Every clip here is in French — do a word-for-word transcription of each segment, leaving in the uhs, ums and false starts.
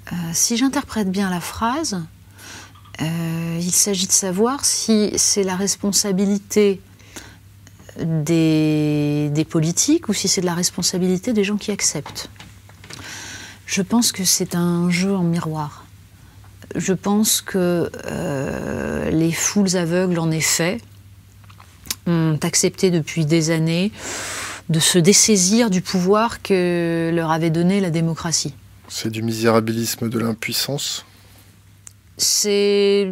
Euh, si j'interprète bien la phrase, euh, il s'agit de savoir si c'est la responsabilité des, des politiques ou si c'est de la responsabilité des gens qui acceptent. Je pense que c'est un jeu en miroir. Je pense que euh, les foules aveugles, en effet, ont accepté depuis des années de se dessaisir du pouvoir que leur avait donné la démocratie. C'est du misérabilisme, de l'impuissance. C'est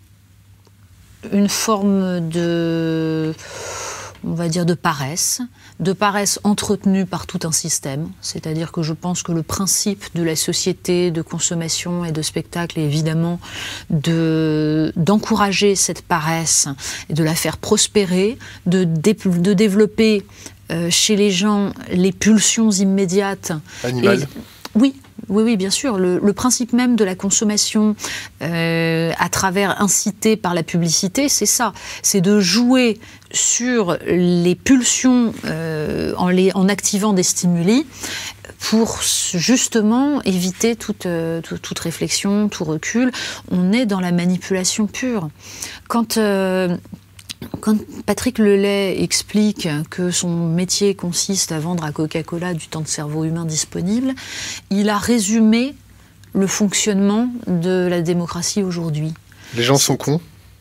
une forme de, on va dire, de paresse, de paresse entretenue par tout un système. C'est-à-dire que je pense que le principe de la société de consommation et de spectacle est évidemment de, d'encourager cette paresse et de la faire prospérer, de, dé, de développer euh, chez les gens les pulsions immédiates. Animales. Et, oui. Oui, oui, bien sûr. Le, le principe même de la consommation euh, à travers incité par la publicité, c'est ça. C'est de jouer sur les pulsions euh, en, les, en activant des stimuli pour justement éviter toute, euh, toute, toute réflexion, tout recul. On est dans la manipulation pure. Quand... Euh, Quand Patrick Lelay explique que son métier consiste à vendre à Coca-Cola du temps de cerveau humain disponible, il a résumé le fonctionnement de la démocratie aujourd'hui. Les gens sont cons ?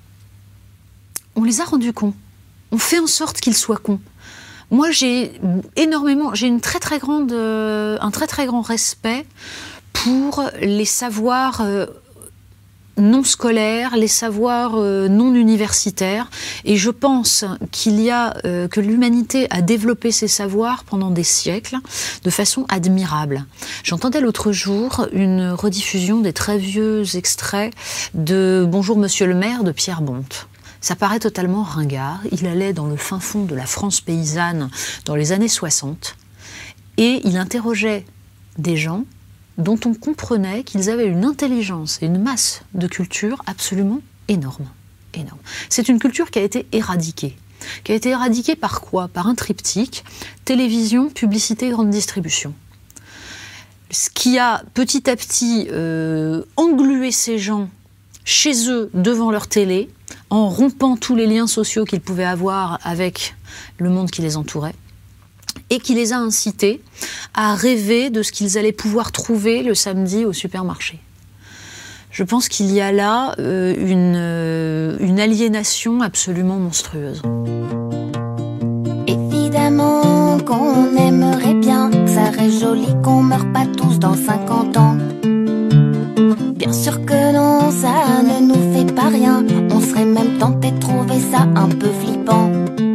On les a rendus cons. On fait en sorte qu'ils soient cons. Moi, j'ai énormément, j'ai une très très grande, euh, un très très grand respect pour les savoirs euh, non scolaires, les savoirs euh, non universitaires. Et je pense qu'il y a, euh, que l'humanité a développé ces savoirs pendant des siècles de façon admirable. J'entendais l'autre jour une rediffusion des très vieux extraits de Bonjour Monsieur le maire de Pierre Bonte. Ça paraît totalement ringard. Il allait dans le fin fond de la France paysanne dans les années soixante et il interrogeait des gens dont on comprenait qu'ils avaient une intelligence et une masse de culture absolument énorme. énorme. C'est une culture qui a été éradiquée. Qui a été éradiquée par quoi? Par un triptyque, télévision, publicité, grande distribution. Ce qui a petit à petit euh, englué ces gens chez eux, devant leur télé, en rompant tous les liens sociaux qu'ils pouvaient avoir avec le monde qui les entourait, et qui les a incités à rêver de ce qu'ils allaient pouvoir trouver le samedi au supermarché. Je pense qu'il y a là euh, une, euh, une aliénation absolument monstrueuse. Évidemment qu'on aimerait bien que ça reste joli, qu'on meure pas tous dans cinquante ans. Bien sûr que non, ça ne nous fait pas rien. On serait même tenté de trouver ça un peu flippant.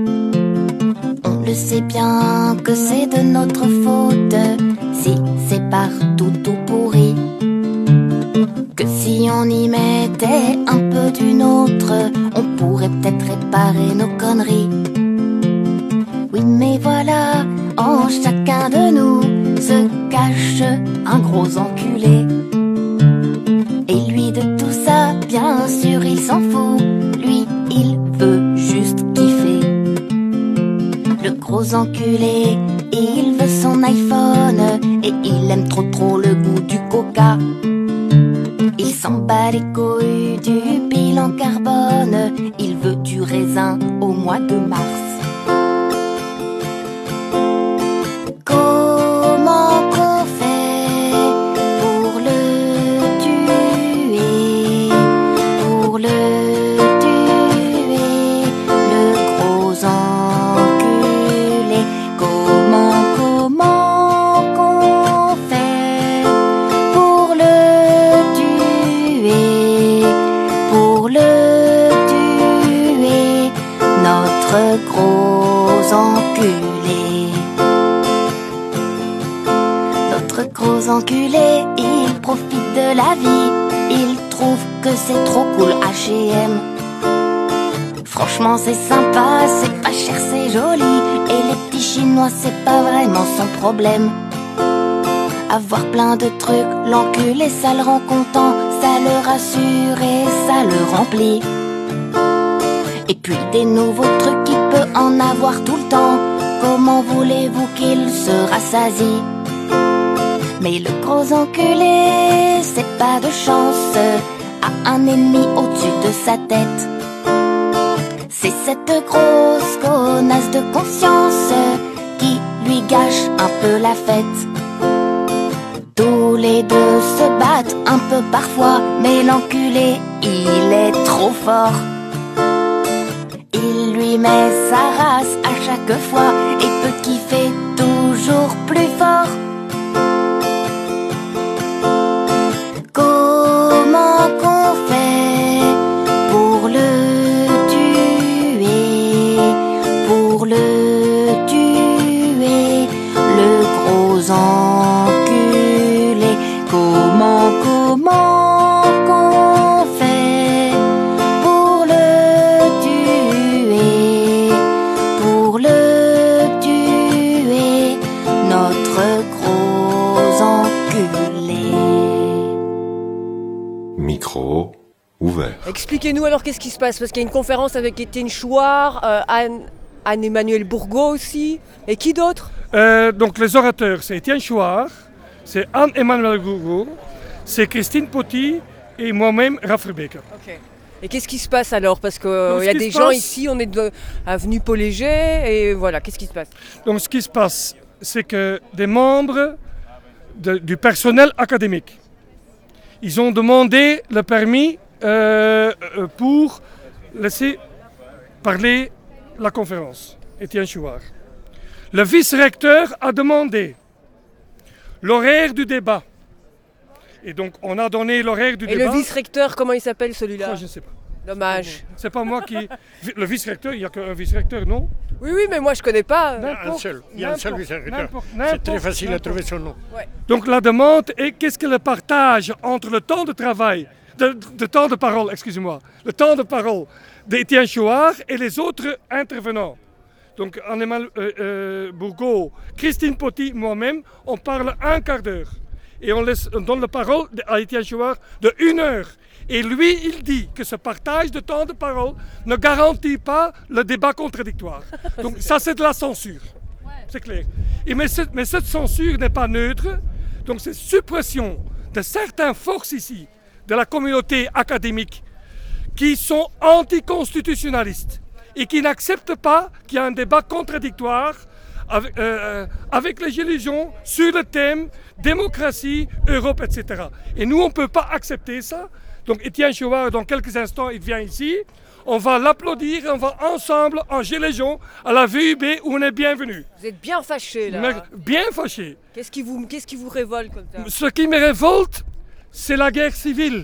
Je sais bien que c'est de notre faute si c'est partout tout pourri. Que si on y mettait un peu du nôtre, on pourrait peut-être réparer nos conneries. Oui mais voilà, en chacun de nous se cache un gros enculé. Et lui de tout ça, bien sûr il s'en fout. Lui il veut juste kiffer. Le gros enculé, il veut son iPhone et il aime trop trop le goût du coca. Il s'en bat les couilles du bilan carbone, il veut du raisin au mois de mars. Comment qu'on fait pour le tuer, pour le tuer, le gros enculé? Comment, comment qu'on fait pour le tuer, pour le tuer, notre gros enculé? Notre gros enculé, il profite de la vie, il trouve que c'est trop cool H et M. Franchement c'est sympa, c'est pas cher, c'est joli, et les petits chinois c'est pas vraiment son problème. Avoir plein de trucs, l'enculé ça le rend content, ça le rassure et ça le remplit. Et puis des nouveaux trucs, il peut en avoir tout le temps, comment voulez-vous qu'il se rassasie? Mais le gros enculé, c'est pas de chance, a un ennemi au-dessus de sa tête. C'est cette grosse connasse de conscience qui lui gâche un peu la fête. Tous les deux se battent un peu parfois, mais l'enculé, il est trop fort. Il lui met sa race à chaque fois et peut kiffer toujours plus fort. Comment qu'on fait pour le tuer, pour le tuer, le gros enculé? Comment, comment qu'on fait pour le tuer, pour le tuer, notre gros enculé? Micro ouvert. Expliquez-nous alors qu'est-ce qui se passe, parce qu'il y a une conférence avec Étienne Chouard, euh, Anne, Anne-Emmanuel Bourgault aussi, et qui d'autre? Euh, donc les orateurs, c'est Étienne Chouard, c'est Anne-Emmanuel Bourgault, c'est Christine Poty et moi-même, Raph Rebecca. Ok. Et qu'est-ce qui se passe alors? Parce qu'il y a des gens passe... ici, on est de avenue Paul Léger, et voilà, qu'est-ce qui se passe? Donc ce qui se passe, c'est que des membres de, du personnel académique, ils ont demandé le permis euh, pour laisser parler la conférence, Étienne Chouard. Le vice-recteur a demandé l'horaire du débat. Et donc, on a donné l'horaire du Et débat. le vice-recteur, comment il s'appelle celui-là? Oh, je ne sais pas. Dommage. C'est pas moi qui... Le vice-recteur, il n'y a qu'un vice-recteur, non? Oui, oui, mais moi je connais pas. Un seul. Il y a un seul vice-recteur. C'est n'importe- très facile à trouver son nom. Donc la demande est qu'est-ce que le partage entre le temps de travail, de, de temps de parole, excusez-moi, le temps de parole d'Étienne Chouard et les autres intervenants. Donc Anne-Emmanuel euh, euh, Bourgault, Christine Poty, moi-même, on parle un quart d'heure. Et on, laisse, on donne la parole à Étienne Chouard de une heure. Et lui, il dit que ce partage de temps de parole ne garantit pas le débat contradictoire. Donc ça, c'est de la censure. C'est clair. Et mais, cette, mais cette censure n'est pas neutre. Donc c'est suppression de certaines forces ici, de la communauté académique, qui sont anticonstitutionnalistes et qui n'acceptent pas qu'il y ait un débat contradictoire avec, euh, avec les Gilets jaunes sur le thème démocratie, Europe, et cetera. Et nous, on ne peut pas accepter ça. Donc Étienne Chouard, dans quelques instants, il vient ici. On va l'applaudir et on va ensemble en Gilets jaunes à la V U B où on est bienvenus. Vous êtes bien fâchés là. Mais bien fâchés. Qu'est-ce qui vous, qu'est-ce qui vous révolte comme ça? Ce qui me révolte, c'est la guerre civile.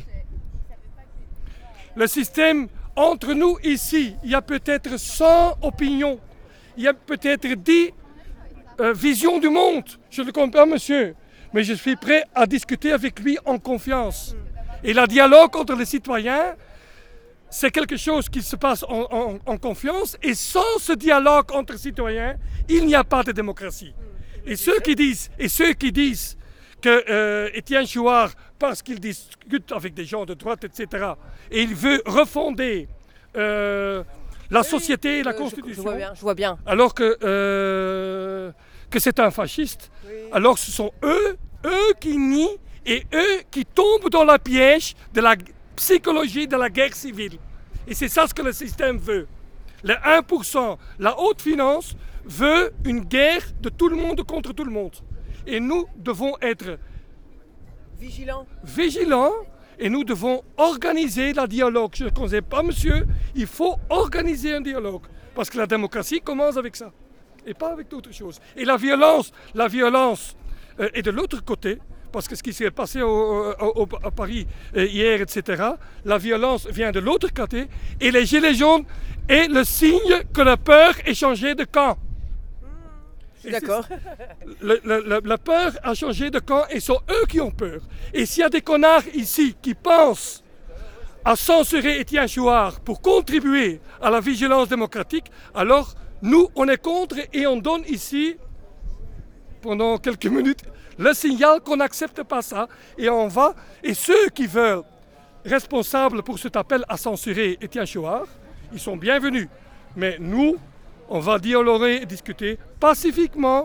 Le système, entre nous ici, il y a peut-être cent opinions. Il y a peut-être dix euh, visions du monde. Je le comprends, monsieur. Mais je suis prêt à discuter avec lui en confiance. Et le dialogue entre les citoyens, c'est quelque chose qui se passe en, en, en confiance. Et sans ce dialogue entre citoyens, il n'y a pas de démocratie. Et ceux qui disent, et ceux qui disent que euh, Étienne Chouard, parce qu'il discute avec des gens de droite, et cetera, et il veut refonder euh, la oui, société et la euh, Constitution, je, je, vois bien, je vois bien. alors que, euh, que c'est un fasciste, oui. Alors ce sont eux, eux qui nient et eux qui tombent dans la piège de la psychologie de la guerre civile. Et c'est ça ce que le système veut. Le un pour cent, la haute finance, veut une guerre de tout le monde contre tout le monde. Et nous devons être vigilants. vigilants et nous devons organiser le dialogue. Je ne connais pas, monsieur, il faut organiser un dialogue. Parce que la démocratie commence avec ça et pas avec d'autres choses. Et la violence, la violence euh, est de l'autre côté. Parce que ce qui s'est passé au, au, au, à Paris euh, hier, et cetera, la violence vient de l'autre côté. Et les Gilets jaunes est le signe que la peur est changée de camp. Et d'accord. Le, le, le, la peur a changé de camp et sont eux qui ont peur. Et s'il y a des connards ici qui pensent à censurer Étienne Chouard pour contribuer à la vigilance démocratique, alors nous, on est contre et on donne ici, pendant quelques minutes, le signal qu'on n'accepte pas ça et on va. Et ceux qui veulent responsables pour cet appel à censurer Étienne Chouard, ils sont bienvenus. Mais nous, on va dialoguer et discuter pacifiquement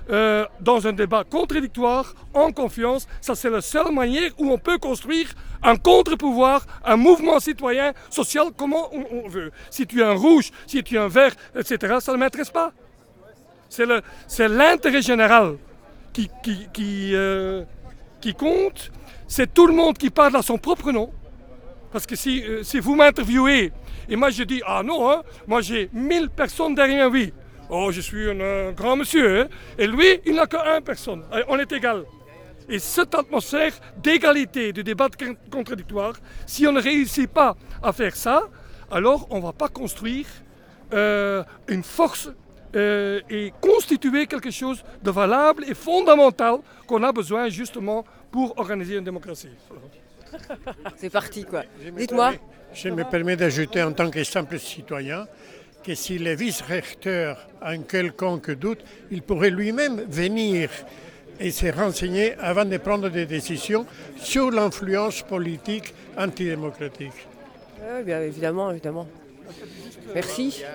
euh, dans un débat contradictoire, en confiance. Ça, c'est la seule manière où on peut construire un contre-pouvoir, un mouvement citoyen, social, comment on, on veut. Si tu es un rouge, si tu es un vert, et cetera, ça ne m'intéresse pas. C'est, le, c'est l'intérêt général qui, qui, qui, euh, qui compte. C'est tout le monde qui parle à son propre nom. Parce que si, euh, si vous m'interviewez, et moi je dis, ah non, hein, moi j'ai mille personnes derrière lui. Oh, je suis un, un grand monsieur. Hein, et lui, il n'a qu'une personne. On est égal. Et cette atmosphère d'égalité, de débat contradictoire, si on ne réussit pas à faire ça, alors on ne va pas construire euh, une force euh, et constituer quelque chose de valable et fondamental qu'on a besoin justement pour organiser une démocratie. C'est parti, quoi. Dites-moi. Je me permets d'ajouter en tant que simple citoyen que si le vice-recteur a un quelconque doute, il pourrait lui-même venir et se renseigner avant de prendre des décisions sur l'influence politique antidémocratique. Oui, bien évidemment, évidemment. Merci.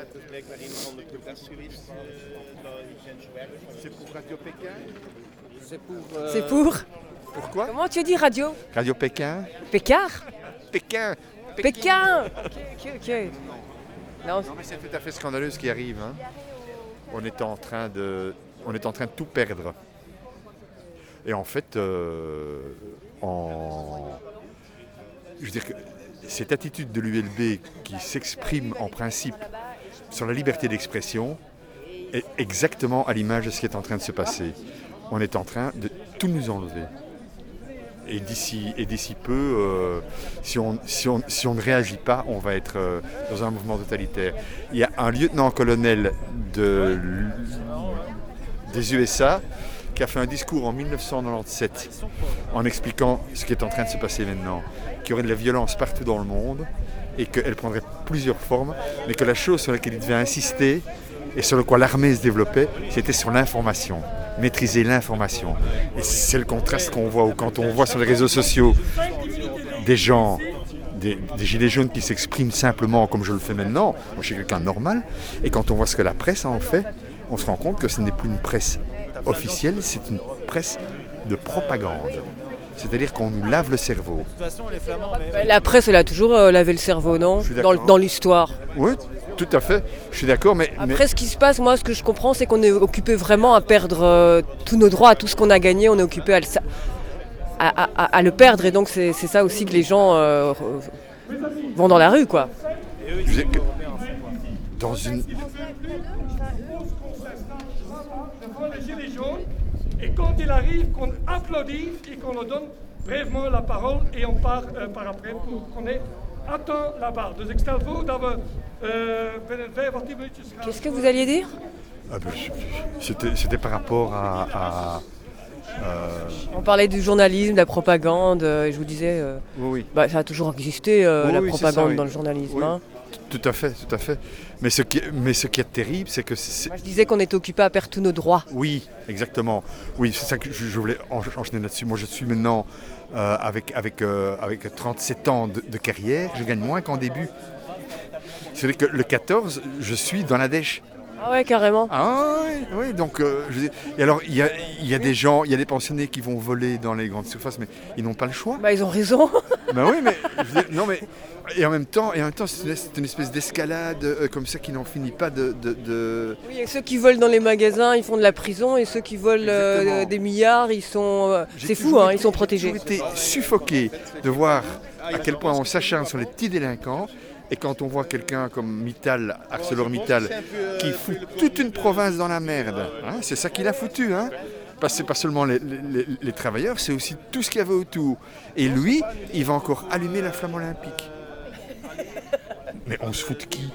C'est pour Radio Pékin. C'est pour... Euh... C'est pour... Pourquoi? Comment tu dis radio? Radio Pékin. Pécard? Pékin. Pékin. Ok, ok, ok. Non, non mais c'est tout à fait scandaleux ce qui arrive. Hein. On est en train de, on est en train de tout perdre. Et en fait, euh, en, je veux dire que cette attitude de l'U L B qui s'exprime en principe sur la liberté d'expression est exactement à l'image de ce qui est en train de se passer. On est en train de tout nous enlever. Et d'ici, et d'ici peu, euh, si, on, si, on, si on ne réagit pas, on va être euh, dans un mouvement totalitaire. Il y a un lieutenant-colonel de, des U S A qui a fait un discours en mille neuf cent quatre-vingt-dix-sept en expliquant ce qui est en train de se passer maintenant, qu'il y aurait de la violence partout dans le monde et qu'elle prendrait plusieurs formes, mais que la chose sur laquelle il devait insister et sur laquelle l'armée se développait, c'était sur l'information. Maîtriser l'information. Et c'est le contraste qu'on voit, ou quand on voit sur les réseaux sociaux des gens, des, des gilets jaunes qui s'expriment simplement comme je le fais maintenant, moi je suis quelqu'un de normal, et quand on voit ce que la presse en fait, on se rend compte que ce n'est plus une presse officielle, c'est une presse de propagande. C'est-à-dire qu'on nous lave le cerveau. La presse, elle a toujours euh, lavé le cerveau, non? Dans, dans l'histoire. Oui, tout à fait. Je suis d'accord, mais... Après, mais... ce qui se passe, moi, ce que je comprends, c'est qu'on est occupé vraiment à perdre euh, tous nos droits, tout ce qu'on a gagné, on est occupé à le, à, à, à le perdre. Et donc, c'est, c'est ça aussi que les gens euh, vont dans la rue, quoi. Je veux dire que dans une... Les gilets jaunes, et quand il arrive, qu'on applaudit et qu'on leur donne brièvement la parole et on part euh, par après pour qu'on ait attends là-bas. Dus ik stel voor dat we euh, binnen vijf à dix minutes gaan. Qu'est-ce que vous alliez dire? Ah ben, c'était, c'était par rapport à... à euh... On parlait du journalisme, de la propagande, euh, et je vous disais, euh, oui, oui. Bah, ça a toujours existé, euh, oui, la oui, propagande ça, oui. dans le journalisme. Oui. Hein. Tout à fait, tout à fait. Mais ce qui, mais ce qui est terrible, c'est que... C'est... Moi, je disais qu'on était occupé à perdre tous nos droits. Oui, exactement. Oui, c'est ça que je, je voulais enchaîner là-dessus. Moi, je suis maintenant, euh, avec, avec, euh, avec trente-sept ans de, de carrière, je gagne moins qu'en début. C'est-à-dire que le quatorze, je suis dans la dèche. Ah ouais, carrément. Ah oui, oui, donc euh, je dis, et alors il y a, y a des gens, il y a des pensionnés qui vont voler dans les grandes surfaces, mais ils n'ont pas le choix. Bah ils ont raison. Bah oui, mais je dis, non mais et en même temps, et en même temps, c'est une, c'est une espèce d'escalade euh, comme ça qui n'en finit pas de, de, de... Oui, et ceux qui volent dans les magasins, ils font de la prison, et ceux qui volent euh, des milliards, ils sont, euh, c'est fou, hein, ils sont protégés. J'ai été suffoqué de voir à quel point on s'acharne sur les petits délinquants. Et quand on voit quelqu'un comme Mittal, ArcelorMittal, qui fout toute une province dans la merde, hein, c'est ça qu'il a foutu. Hein. Parce que c'est pas seulement les, les, les travailleurs, c'est aussi tout ce qu'il y avait autour. Et lui, il va encore allumer la flamme olympique. Mais on se fout de qui?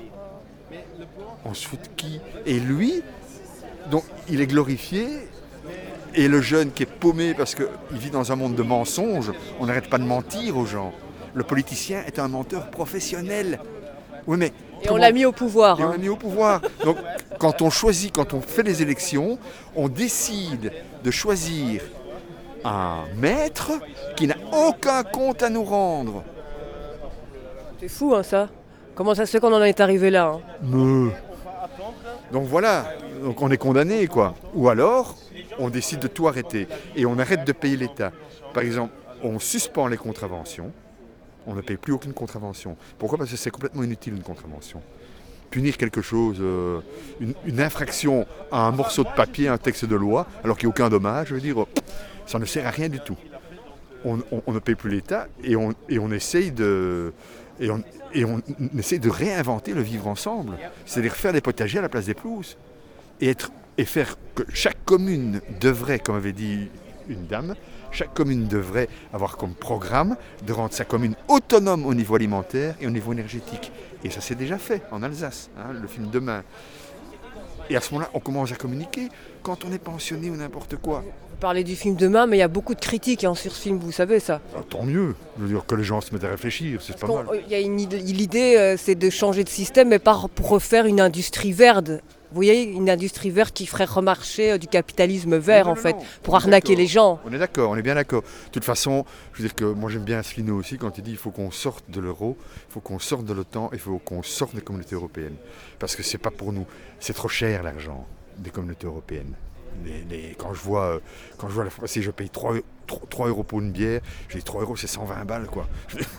On se fout de qui? Et lui, donc, il est glorifié. Et le jeune qui est paumé parce qu'il vit dans un monde de mensonges, on n'arrête pas de mentir aux gens. Le politicien est un menteur professionnel. Oui, mais et on l'a mis au pouvoir. Et hein. on l'a mis au pouvoir. Donc, quand on choisit, quand on fait les élections, on décide de choisir un maître qui n'a aucun compte à nous rendre. C'est fou, hein, ça. Comment ça se fait qu'on en est arrivé là hein. Mais... Donc voilà. Donc on est condamné, quoi. Ou alors, on décide de tout arrêter et on arrête de payer l'État. Par exemple, on suspend les contraventions, on ne paye plus aucune contravention. Pourquoi ? Parce que c'est complètement inutile une contravention. Punir quelque chose, euh, une, une infraction à un morceau de papier, un texte de loi, alors qu'il n'y a aucun dommage, je veux dire, ça ne sert à rien du tout. On, on, on ne paye plus l'État et on, et on essaye de... Et on, et on essaie de réinventer le vivre ensemble, c'est-à-dire faire des potagers à la place des pelouses et, être, et faire que chaque commune devrait, comme avait dit une dame, chaque commune devrait avoir comme programme de rendre sa commune autonome au niveau alimentaire et au niveau énergétique. Et ça s'est déjà fait en Alsace, hein, le film Demain. Et à ce moment-là, on commence à communiquer quand on est pensionné ou n'importe quoi. Vous parlez du film Demain, mais il y a beaucoup de critiques hein, sur ce film, vous savez ça. Ah, tant mieux, je veux dire que les gens se mettent à réfléchir, c'est pas mal. Il y a une, l'idée, euh, c'est de changer de système, mais pas pour refaire une industrie verte. Vous voyez, une industrie verte qui ferait remarcher euh, du capitalisme vert, non, en non, fait, non, pour arnaquer les gens. On est d'accord, on est bien d'accord. De toute façon, je veux dire que moi j'aime bien Asselineau aussi quand il dit qu'il faut qu'on sorte de l'euro, il faut qu'on sorte de l'OTAN, il faut qu'on sorte des communautés européennes. Parce que c'est pas pour nous, c'est trop cher l'argent des communautés européennes. Les, les, quand je vois, quand je vois la fois si je paye trois euros pour une bière, je dis trois euros c'est cent vingt balles quoi.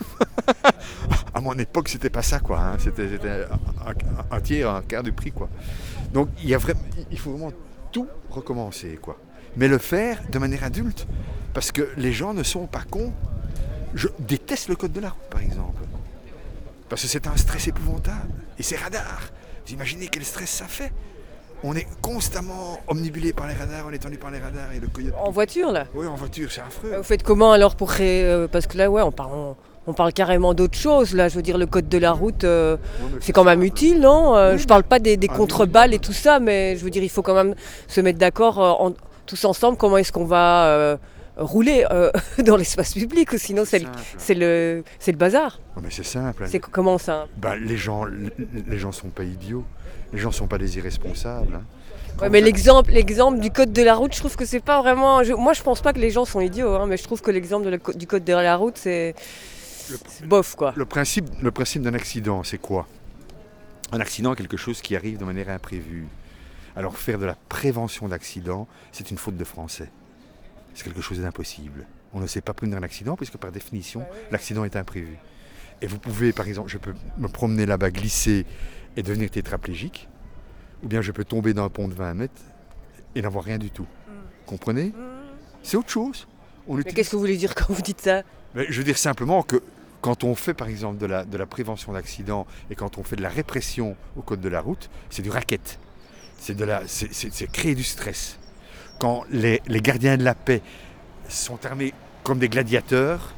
À mon époque c'était pas ça quoi, hein. C'était, c'était un, un, un tiers, un quart du prix quoi. Donc il, y a vraiment, il faut vraiment tout recommencer quoi. Mais le faire de manière adulte, parce que les gens ne sont pas cons. Je déteste le code de la route par exemple, parce que c'est un stress épouvantable et c'est radar. Vous imaginez quel stress ça fait? On est constamment omnibulé par les radars, on est tendu par les radars et le coyote. En voiture là? Oui, en voiture, c'est affreux. Vous faites comment alors pour créer euh, parce que là, ouais, on parle, on, on parle carrément d'autre chose. Là, je veux dire, le code de la route, euh, ouais, c'est, c'est quand même utile, non? euh, oui. Je parle pas des, des ah, contre-balles oui. et tout ça, mais je veux dire, il faut quand même se mettre d'accord euh, en, tous ensemble. Comment est-ce qu'on va euh, rouler euh, dans l'espace public? Ou sinon, c'est, c'est, le, c'est, le, c'est le bazar. Non, mais c'est simple. C'est comment ça? Ben, les gens, les gens sont pas idiots. Les gens ne sont pas des irresponsables. Hein. Ouais, mais l'exemple, l'exemple du code de la route, je trouve que c'est pas vraiment... Je, moi, je pense pas que les gens sont idiots, hein, mais je trouve que l'exemple de la, du code de la route, c'est, le, c'est bof, quoi. Le principe, le principe d'un accident, c'est quoi? Un accident est quelque chose qui arrive de manière imprévue. Alors, faire de la prévention d'accident, c'est une faute de français. C'est quelque chose d'impossible. On ne sait pas prévenir un accident, puisque par définition, ouais, oui. l'accident est imprévu. Et vous pouvez, par exemple, je peux me promener là-bas, glisser et devenir tétraplégique, ou bien je peux tomber d'un pont de vingt mètres et n'avoir rien du tout. Mmh. Comprenez? Mmh. C'est autre chose. On Mais utilise... qu'est-ce que vous voulez dire quand vous dites ça? Mais je veux dire simplement que quand on fait par exemple de la, de la prévention d'accidents et quand on fait de la répression au code de la route, c'est du racket. C'est, de la, c'est, c'est, c'est créer du stress. Quand les, les gardiens de la paix sont armés comme des gladiateurs,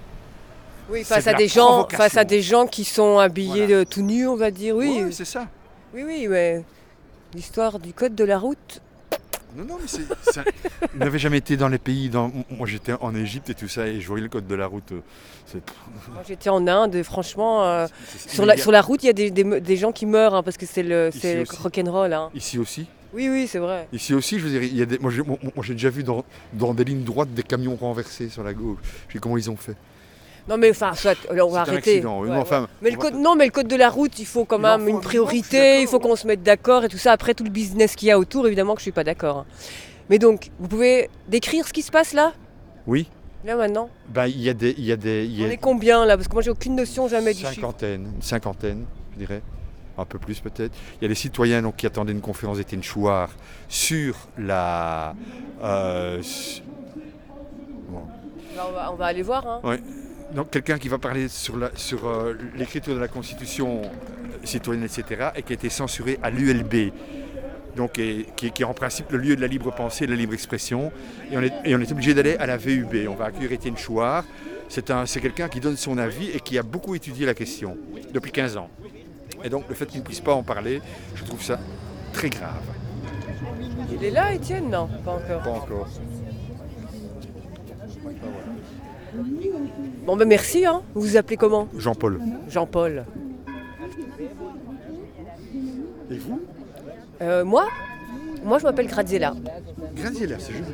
oui, face à, des gens, face à des gens qui sont habillés voilà. de, tout nus, on va dire, oui. Oui, c'est ça. Oui, oui, mais l'histoire du code de la route... Non, non, mais c'est... c'est Vous n'avez jamais été dans les pays... Dans... Moi, j'étais en Égypte et tout ça, et je voyais le code de la route. C'est... Moi, j'étais en Inde, et franchement, euh, c'est, c'est, sur, la, a... sur la route, il y a des, des, des gens qui meurent, hein, parce que c'est le, c'est le rock'n'roll. Hein. Ici aussi? Oui, oui, c'est vrai. Ici aussi, je veux dire, il y a des... moi, j'ai, moi, moi, j'ai déjà vu dans, dans des lignes droites des camions renversés sur la gauche. Je sais comment ils ont fait. Non mais enfin, soit, on va c'est arrêter. Oui, ouais, mais enfin, ouais. mais le va... code, non, mais le code de la route, il faut quand même une priorité, il faut qu'on se mette d'accord et tout ça. Après tout le business qu'il y a autour, évidemment que je suis pas d'accord. Mais donc, vous pouvez décrire ce qui se passe là? Oui. Là maintenant? Bah, il y a des, il y a des. Y a... On est combien là? Parce que moi, j'ai aucune notion jamais du chiffre. Cinquantaine, une cinquantaine, je dirais. Un peu plus peut-être. Il y a des citoyens donc, qui attendaient une conférence d'Étienne Chouard sur la. Euh... Bon. Là, on, va, on va aller voir. Hein. Ouais. Donc quelqu'un qui va parler sur, la, sur euh, l'écriture de la Constitution euh, citoyenne, et cetera, et qui a été censuré à l'U L B, donc et, qui, qui est en principe le lieu de la libre pensée et de la libre expression, et on est, et on est obligé d'aller à la V U B. On va accueillir Étienne Chouard. C'est, un, c'est quelqu'un qui donne son avis et qui a beaucoup étudié la question depuis quinze ans. Et donc le fait qu'il ne puisse pas en parler, je trouve ça très grave. Il est là, Étienne? Non, pas encore. Pas encore. Bon ben merci, hein. Vous vous appelez comment? Jean-Paul. Jean-Paul. Et vous? euh, Moi Moi je m'appelle Graziella. Graziella, c'est joli.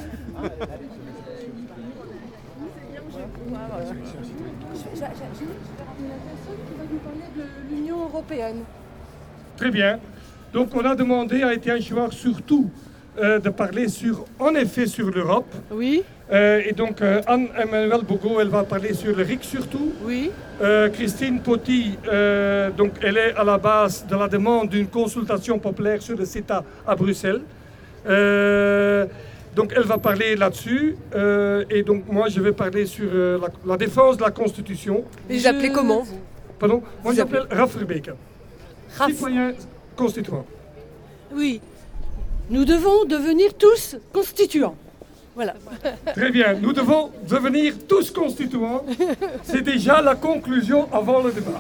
de l'Union européenne. Très bien. Donc on a demandé à Étienne Chouard surtout euh, de parler sur, en effet sur l'Europe. Oui. Euh, et donc euh, Anne-Emmanuelle Bogo, elle va parler sur le R I C surtout. Oui. Euh, Christine Poty, euh, donc elle est à la base de la demande d'une consultation populaire sur le CETA à Bruxelles. Euh, donc elle va parler là-dessus. Euh, et donc moi je vais parler sur euh, la, la défense de la Constitution. Et vous Je- appelez comment vous Pardon, moi Vous j'appelle Raph Verbeek, Raph. citoyen constituant. Oui. Nous devons devenir tous constituants. Voilà. Très bien, nous devons devenir tous constituants. C'est déjà la conclusion avant le débat.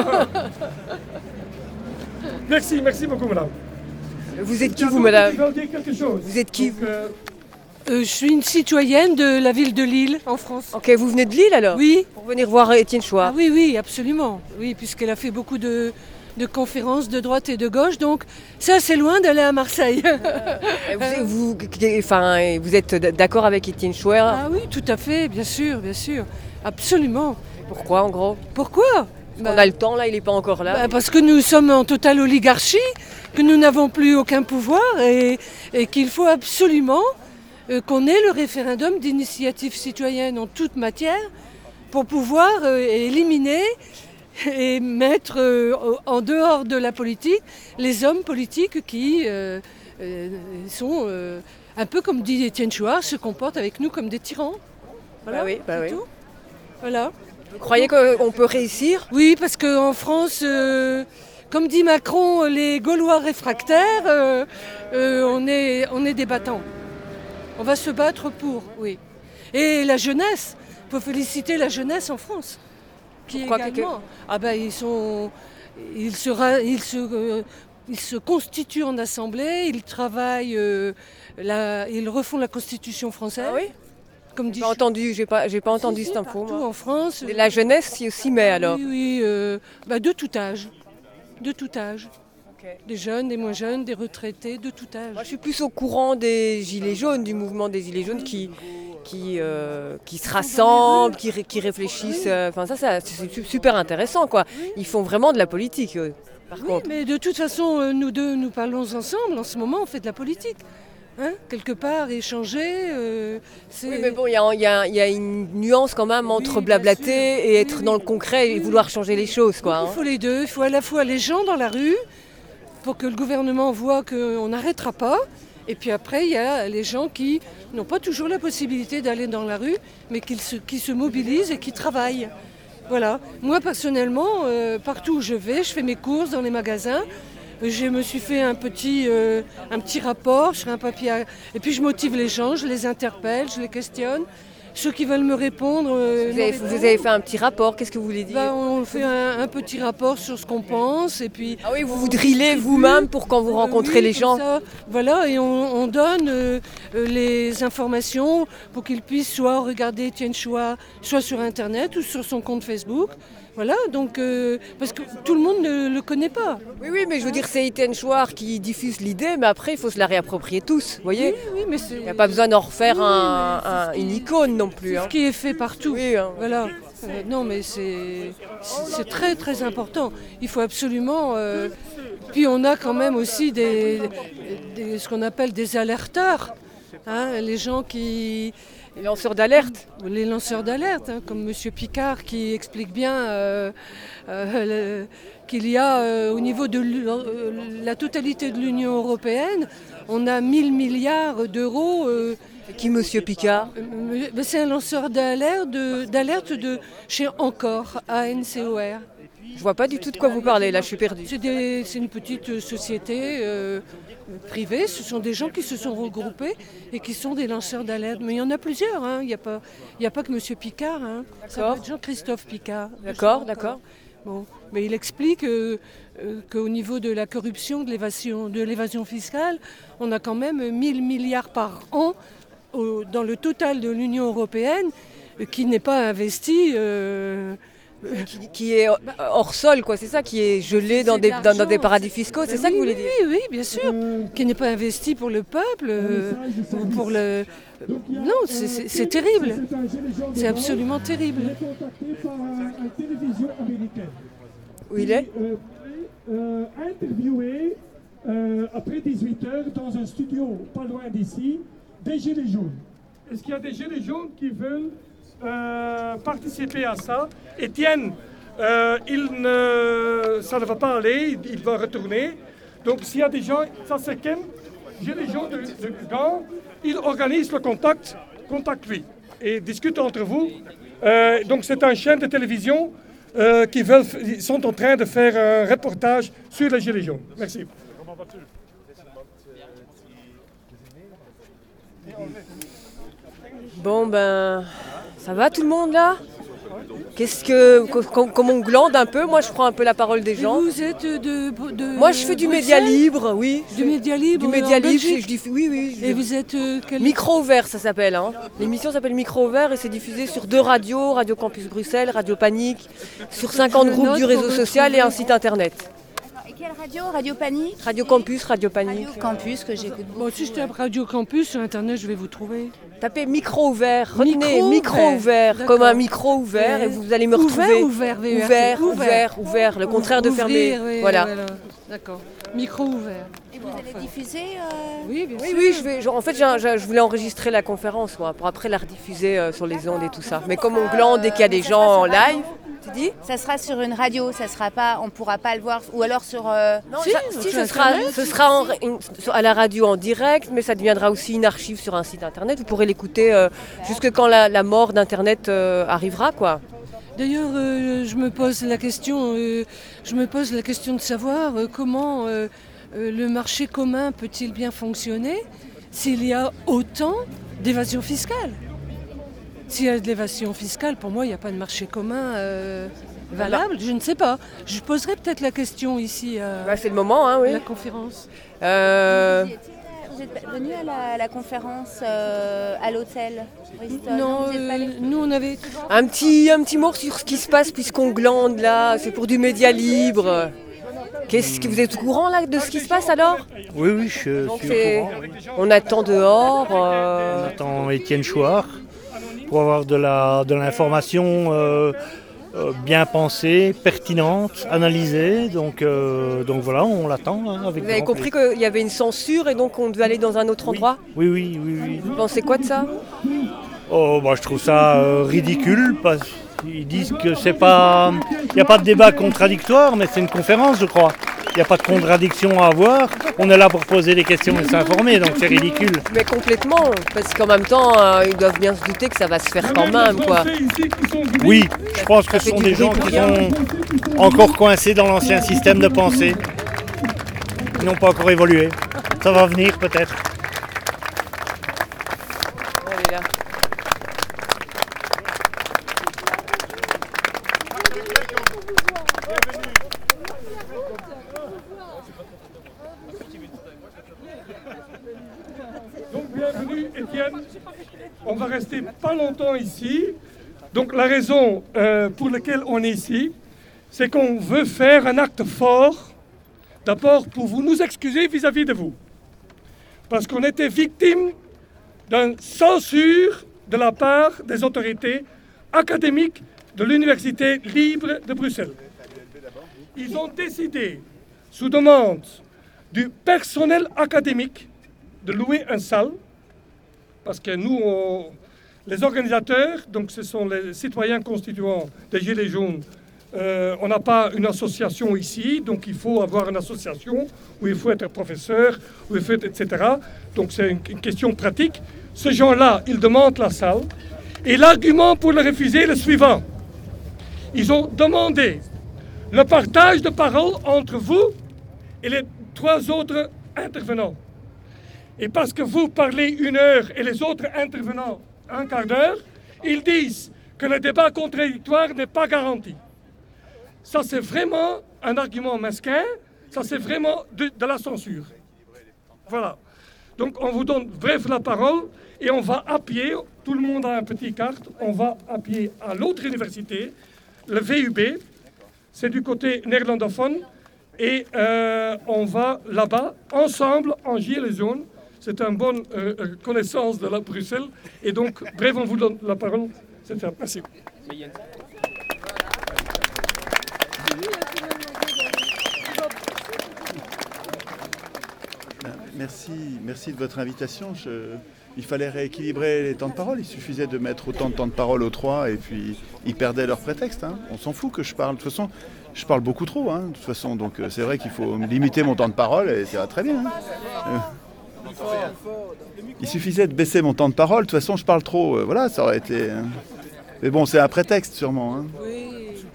Merci, merci beaucoup, madame. Vous êtes qui, Il y a vous, d'autres madame qui veulent dire quelque chose. Vous êtes qui, Donc, vous euh, Euh, je suis une citoyenne de la ville de Lille, en France. Ok, vous venez de Lille alors Oui. Pour venir voir Étienne Chouard. Ah oui, oui, absolument. Oui, puisqu'elle a fait beaucoup de, de conférences de droite et de gauche, donc ça, c'est loin d'aller à Marseille. Et Vous, vous, enfin, vous êtes d'accord avec Étienne Chouard Ah oui, tout à fait, bien sûr, bien sûr. Absolument. Pourquoi en gros Pourquoi On a le temps là, il n'est pas encore là. Bah, parce que nous sommes en totale oligarchie, que nous n'avons plus aucun pouvoir et, et qu'il faut absolument euh, qu'on ait le référendum d'initiative citoyenne en toute matière pour pouvoir euh, éliminer et mettre euh, en dehors de la politique les hommes politiques qui euh, euh, sont, euh, un peu comme dit Étienne Chouard, se comportent avec nous comme des tyrans. Voilà, Bah oui, bah c'est oui. tout. Voilà. Vous croyez qu'on peut réussir? Oui, parce qu'en France, euh, comme dit Macron, les Gaulois réfractaires, euh, euh, on, est, on est des battants. On va se battre pour, oui. Et la jeunesse, il faut féliciter la jeunesse en France. Qui Pourquoi également, ah ben, ils, sont, ils, se, ra- ils, se, euh, ils se constituent en assemblée, ils travaillent, euh, la, ils refont la Constitution française. Ah oui Comme dit J'ai pas entendu, j'ai pas, j'ai pas Si, entendu si, cette info. partout moi. en France. Et la jeunesse s'y aussi met alors. Oui, oui, euh, bah, de tout âge. De tout âge. Ok. Des jeunes, des moins jeunes, des retraités, de tout âge. Moi, je suis plus au courant des Gilets jaunes, du mouvement des Gilets jaunes qui, qui, euh, qui se rassemblent, qui, ré- qui réfléchissent. euh, Enfin, ça, ça c'est su- super intéressant, quoi. Ils font vraiment de la politique, eux, par Oui, contre. mais de toute façon, euh, nous deux, nous parlons ensemble. En ce moment, on fait de la politique. Hein, quelque part, échanger, euh, c'est... Oui, mais bon, il y a, il y a- il y a une nuance quand même entre Oui, bien blablater sûr. et être Oui, dans oui. le concret et Oui, vouloir oui. changer les choses, quoi. Il hein. faut les deux. Il faut à la fois les gens dans la rue, pour que le gouvernement voit qu'on n'arrêtera pas. Et puis après, il y a les gens qui n'ont pas toujours la possibilité d'aller dans la rue, mais qui se, qui se mobilisent et qui travaillent. Voilà. Moi, personnellement, euh, partout où je vais, je fais mes courses dans les magasins. Je me suis fait un petit, euh, un petit rapport sur un papier. à- Et puis je motive les gens, je les interpelle, je les questionne. Ceux qui veulent me répondre... euh, Vous me avez, répondent. vous avez fait un petit rapport, qu'est-ce que vous voulez dire Ben, on fait un, un petit rapport sur ce qu'on pense et puis... Ah oui, vous vous drillez vous-même pour quand vous Euh, rencontrez oui, les comme gens. ça. Voilà, et on, on donne euh, euh, les informations pour qu'ils puissent soit regarder Étienne Chouard, soit sur Internet ou sur son compte Facebook. Voilà, donc, euh, parce que tout le monde ne le connaît pas. Oui, oui, mais je veux dire, c'est Étienne Chouard qui diffuse l'idée, mais après, il faut se la réapproprier tous, vous voyez. Oui, oui, mais c'est Il n'y a pas besoin d'en refaire Oui, un- mais un- c'est ce une qui- icône non plus. c'est hein. ce qui est fait partout. Oui, hein. Voilà. Euh, non, mais c'est c'est c'est très très important. Il faut absolument. euh, Puis on a quand même aussi des, des- ce qu'on appelle des alerteurs, hein, les gens qui, Les lanceurs d'alerte. les lanceurs d'alerte, hein, comme Monsieur Picard qui explique bien euh, euh, le- qu'il y a euh, au niveau de l'U- euh, la totalité de l'Union européenne, on a mille milliards d'euros. euh, C'est qui, Monsieur Picard? euh, ben, C'est un lanceur d'alerte de, d'alerte de chez Encore, A N C O R. Je vois pas du tout de quoi vous parlez, là, je suis perdue. C'est des- c'est une petite euh, société euh, privée, ce sont des gens qui se sont regroupés et qui sont des lanceurs d'alerte. Mais il y en a plusieurs, hein. il n'y a, pas- il y a pas que M. Picard, hein. Ça D'accord. doit être Jean-Christophe Picard. de D'accord, chez Encore. d'accord. Bon. Mais il explique euh, euh, qu'au niveau de la corruption, de l'évasion, de l'évasion fiscale, on a quand même mille milliards par an au- dans le total de l'Union européenne euh, qui n'est pas investi. euh, Qui, qui est hors sol, quoi, c'est ça, qui est gelé dans C'est des, de dans, dans des l'argent. paradis fiscaux, c'est Ben ça que oui, vous voulez oui, dire? Oui, oui, bien sûr. Qui n'est pas investi pour le peuple, euh, ou pour le. Non, c'est- c'est c'est terrible. C'est absolument terrible. Où il est? interviewé euh, après dix-huit heures, dans un studio pas loin d'ici, des Gilets jaunes. Est-ce qu'il y a des Gilets jaunes qui veulent euh, participer à ça? Étienne, euh, il ne, ça ne va pas aller, il, il va retourner. Donc s'il y a des gens, ça c'est Ken, Gilets jaunes de, de Gand, il organise le contact, contact lui, et discute entre vous. Euh, donc c'est une chaîne de télévision euh, qui veulent, ils sont en train de faire un reportage sur les Gilets jaunes. Merci. Bon ben, ça va tout le monde là? Qu'est-ce que, com- comme on glande un peu, moi je prends un peu la parole des gens. Vous êtes de, de Moi je fais du média libre, oui. Du média libre Du média en libre, Belgique. je dis oui, oui. Et vous êtes euh, quel... Micro ouvert, ça s'appelle. Hein. L'émission s'appelle Micro ouvert et c'est diffusé sur deux radios, Radio Campus Bruxelles, Radio Panique, sur cinquante Je groupes note du réseau pour social et retrouver. un site internet. Et quelle radio? Radio Panique? Radio Campus, Radio Panique. Radio Campus que j'écoute. Bon, si je tape Radio Campus sur Internet, je vais vous trouver. Tapez micro ouvert, retenez Micro micro ouvert, ouvert, d'accord. comme un micro ouvert et vous allez me Ouvert retrouver. ou ouvert, V E R T? ouvert, Ouvert. ouvert, ouvert, le contraire de fermé. Ouvrir, oui, Voilà. voilà. D'accord. Micro ouvert. Et vous allez diffuser euh, Oui, bien Oui, sûr. oui, je vais. genre, en fait, j'ai- j'ai- je voulais enregistrer la conférence, moi, pour après la rediffuser euh, sur les ondes et tout ça. Mais comme on glande dès qu'il y a des gens en live, tu dis Ça sera sur une radio, ça sera pas, on pourra pas le voir, ou alors sur. euh, Non, Si, ça- sur si, ce sera, Internet. ce sera en- une- sur- à la radio en direct, mais ça deviendra aussi une archive sur un site internet. Vous pourrez l'écouter euh, jusque quand la, la mort d'internet euh, arrivera, quoi. D'ailleurs, euh, je me pose la question, euh, je me pose la question de savoir euh, comment euh, euh, le marché commun peut-il bien fonctionner s'il y a autant d'évasion fiscale. S'il y a de l'évasion fiscale, pour moi, il n'y a pas de marché commun euh, valable. Je ne sais pas. Je poserai peut-être la question ici à Bah, c'est le moment, hein, oui. la conférence. Euh, Vous êtes venu à la, la conférence euh, à l'hôtel Bristol? Non, vous êtes pas allé euh, nous on avait... un, petit, un petit mot sur ce qui se passe puisqu'on glande là, c'est pour du média libre. Qu'est-ce que vous êtes au courant là de ce qui se passe alors? Oui, oui, je Donc suis c'est- au courant. On attend dehors. euh, On attend Étienne Chouard pour avoir de la de l'information euh, euh, bien pensée, pertinente, analysée. Donc, euh, donc voilà, on l'attend hein, avec Vous avez grand compris plaisir. qu'il y avait une censure et donc on devait aller dans un autre endroit? Oui, oui, oui, oui. Vous pensez quoi de ça? Oh, bah, je trouve ça euh, ridicule parce qu'ils disent que c'est pas, il n'y a pas de débat contradictoire, mais c'est une conférence, je crois. Il n'y a pas de contradiction à avoir. On est là pour poser des questions et s'informer, donc c'est ridicule. Mais complètement, parce qu'en même temps, euh, ils doivent bien se douter que ça va se faire quand même, quoi. Oui, je pense que Ça ce fait sont du des bruit gens pour qui rien. sont encore coincés dans l'ancien système de pensée. Ils n'ont pas encore évolué. Ça va venir peut-être. Elle est là. Donc bienvenue Étienne, on va rester pas longtemps ici. Donc la raison euh, pour laquelle on est ici, c'est qu'on veut faire un acte fort, d'abord pour vous nous excuser vis-à-vis de vous. Parce qu'on était victime d'une censure de la part des autorités académiques de l'Université libre de Bruxelles. Ils ont décidé, sous demande du personnel académique, de louer une salle, parce que nous, on- les organisateurs, donc ce sont les citoyens constituants des Gilets jaunes, euh, on n'a pas une association ici, donc il faut avoir une association où il faut être professeur, où il faut être, et cetera. Donc c'est une, une question pratique. Ces gens-là, ils demandent la salle, et l'argument pour le refuser est le suivant. Ils ont demandé le partage de parole entre vous et les trois autres intervenants. Et parce que vous parlez une heure et les autres intervenants un quart d'heure, ils disent que le débat contradictoire n'est pas garanti. Ça, c'est vraiment un argument mesquin, ça, c'est vraiment de, de la censure. Voilà. Donc, on vous donne bref la parole et on va à pied, tout le monde a un petit carte, on va à pied à l'autre université, le V U B, c'est du côté néerlandophone, et euh, on va là-bas, ensemble, en gilet jaune. C'est une bonne euh, euh, connaissance de la Bruxelles. Et donc, bref, on vous donne la parole. C'est fait. Merci. merci, merci de votre invitation. Je, il fallait rééquilibrer les temps de parole. Il suffisait de mettre autant de temps de parole aux trois et puis ils perdaient leur prétexte. Hein. On s'en fout que je parle. De toute façon, je parle beaucoup trop. Hein, de toute façon, donc c'est vrai qu'il faut limiter mon temps de parole et ça va très bien. Hein. Euh, il suffisait de baisser mon temps de parole. De toute façon, je parle trop. Euh, voilà, ça aurait été. Hein. Mais bon, c'est un prétexte sûrement. Hein. Oui.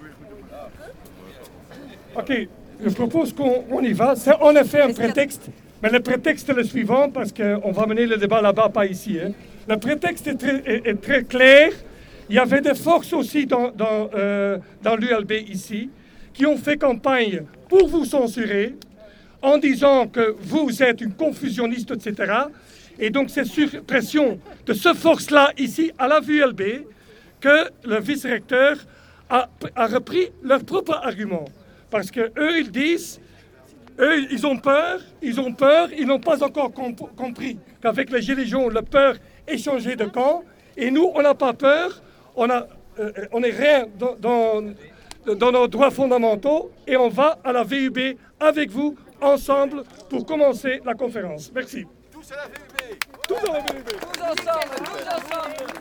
Ok, je propose qu'on on y va. C'est en effet un prétexte. Mais le prétexte est le suivant, parce qu'on va mener le débat là-bas, pas ici. Hein. Le prétexte est très, est, est très clair. Il y avait des forces aussi dans, dans, euh, dans l'U L B ici, qui ont fait campagne pour vous censurer, en disant que vous êtes une confusionniste, et cetera. Et donc c'est sur pression de ce force-là, ici, à la U L B, que le vice-recteur a, a repris leurs propres arguments. Parce qu'eux, ils disent... Eux, ils ont peur, ils ont peur, ils n'ont pas encore comp- compris qu'avec les Gilets jaunes, la peur est changée de camp. Et nous, on n'a pas peur, on a, euh, on est rien dans, dans, dans nos droits fondamentaux et on va à la V U B avec vous, ensemble, pour commencer la conférence. Merci. Tous à la V U B. Tous à la V U B. Tous ensemble, tous ensemble.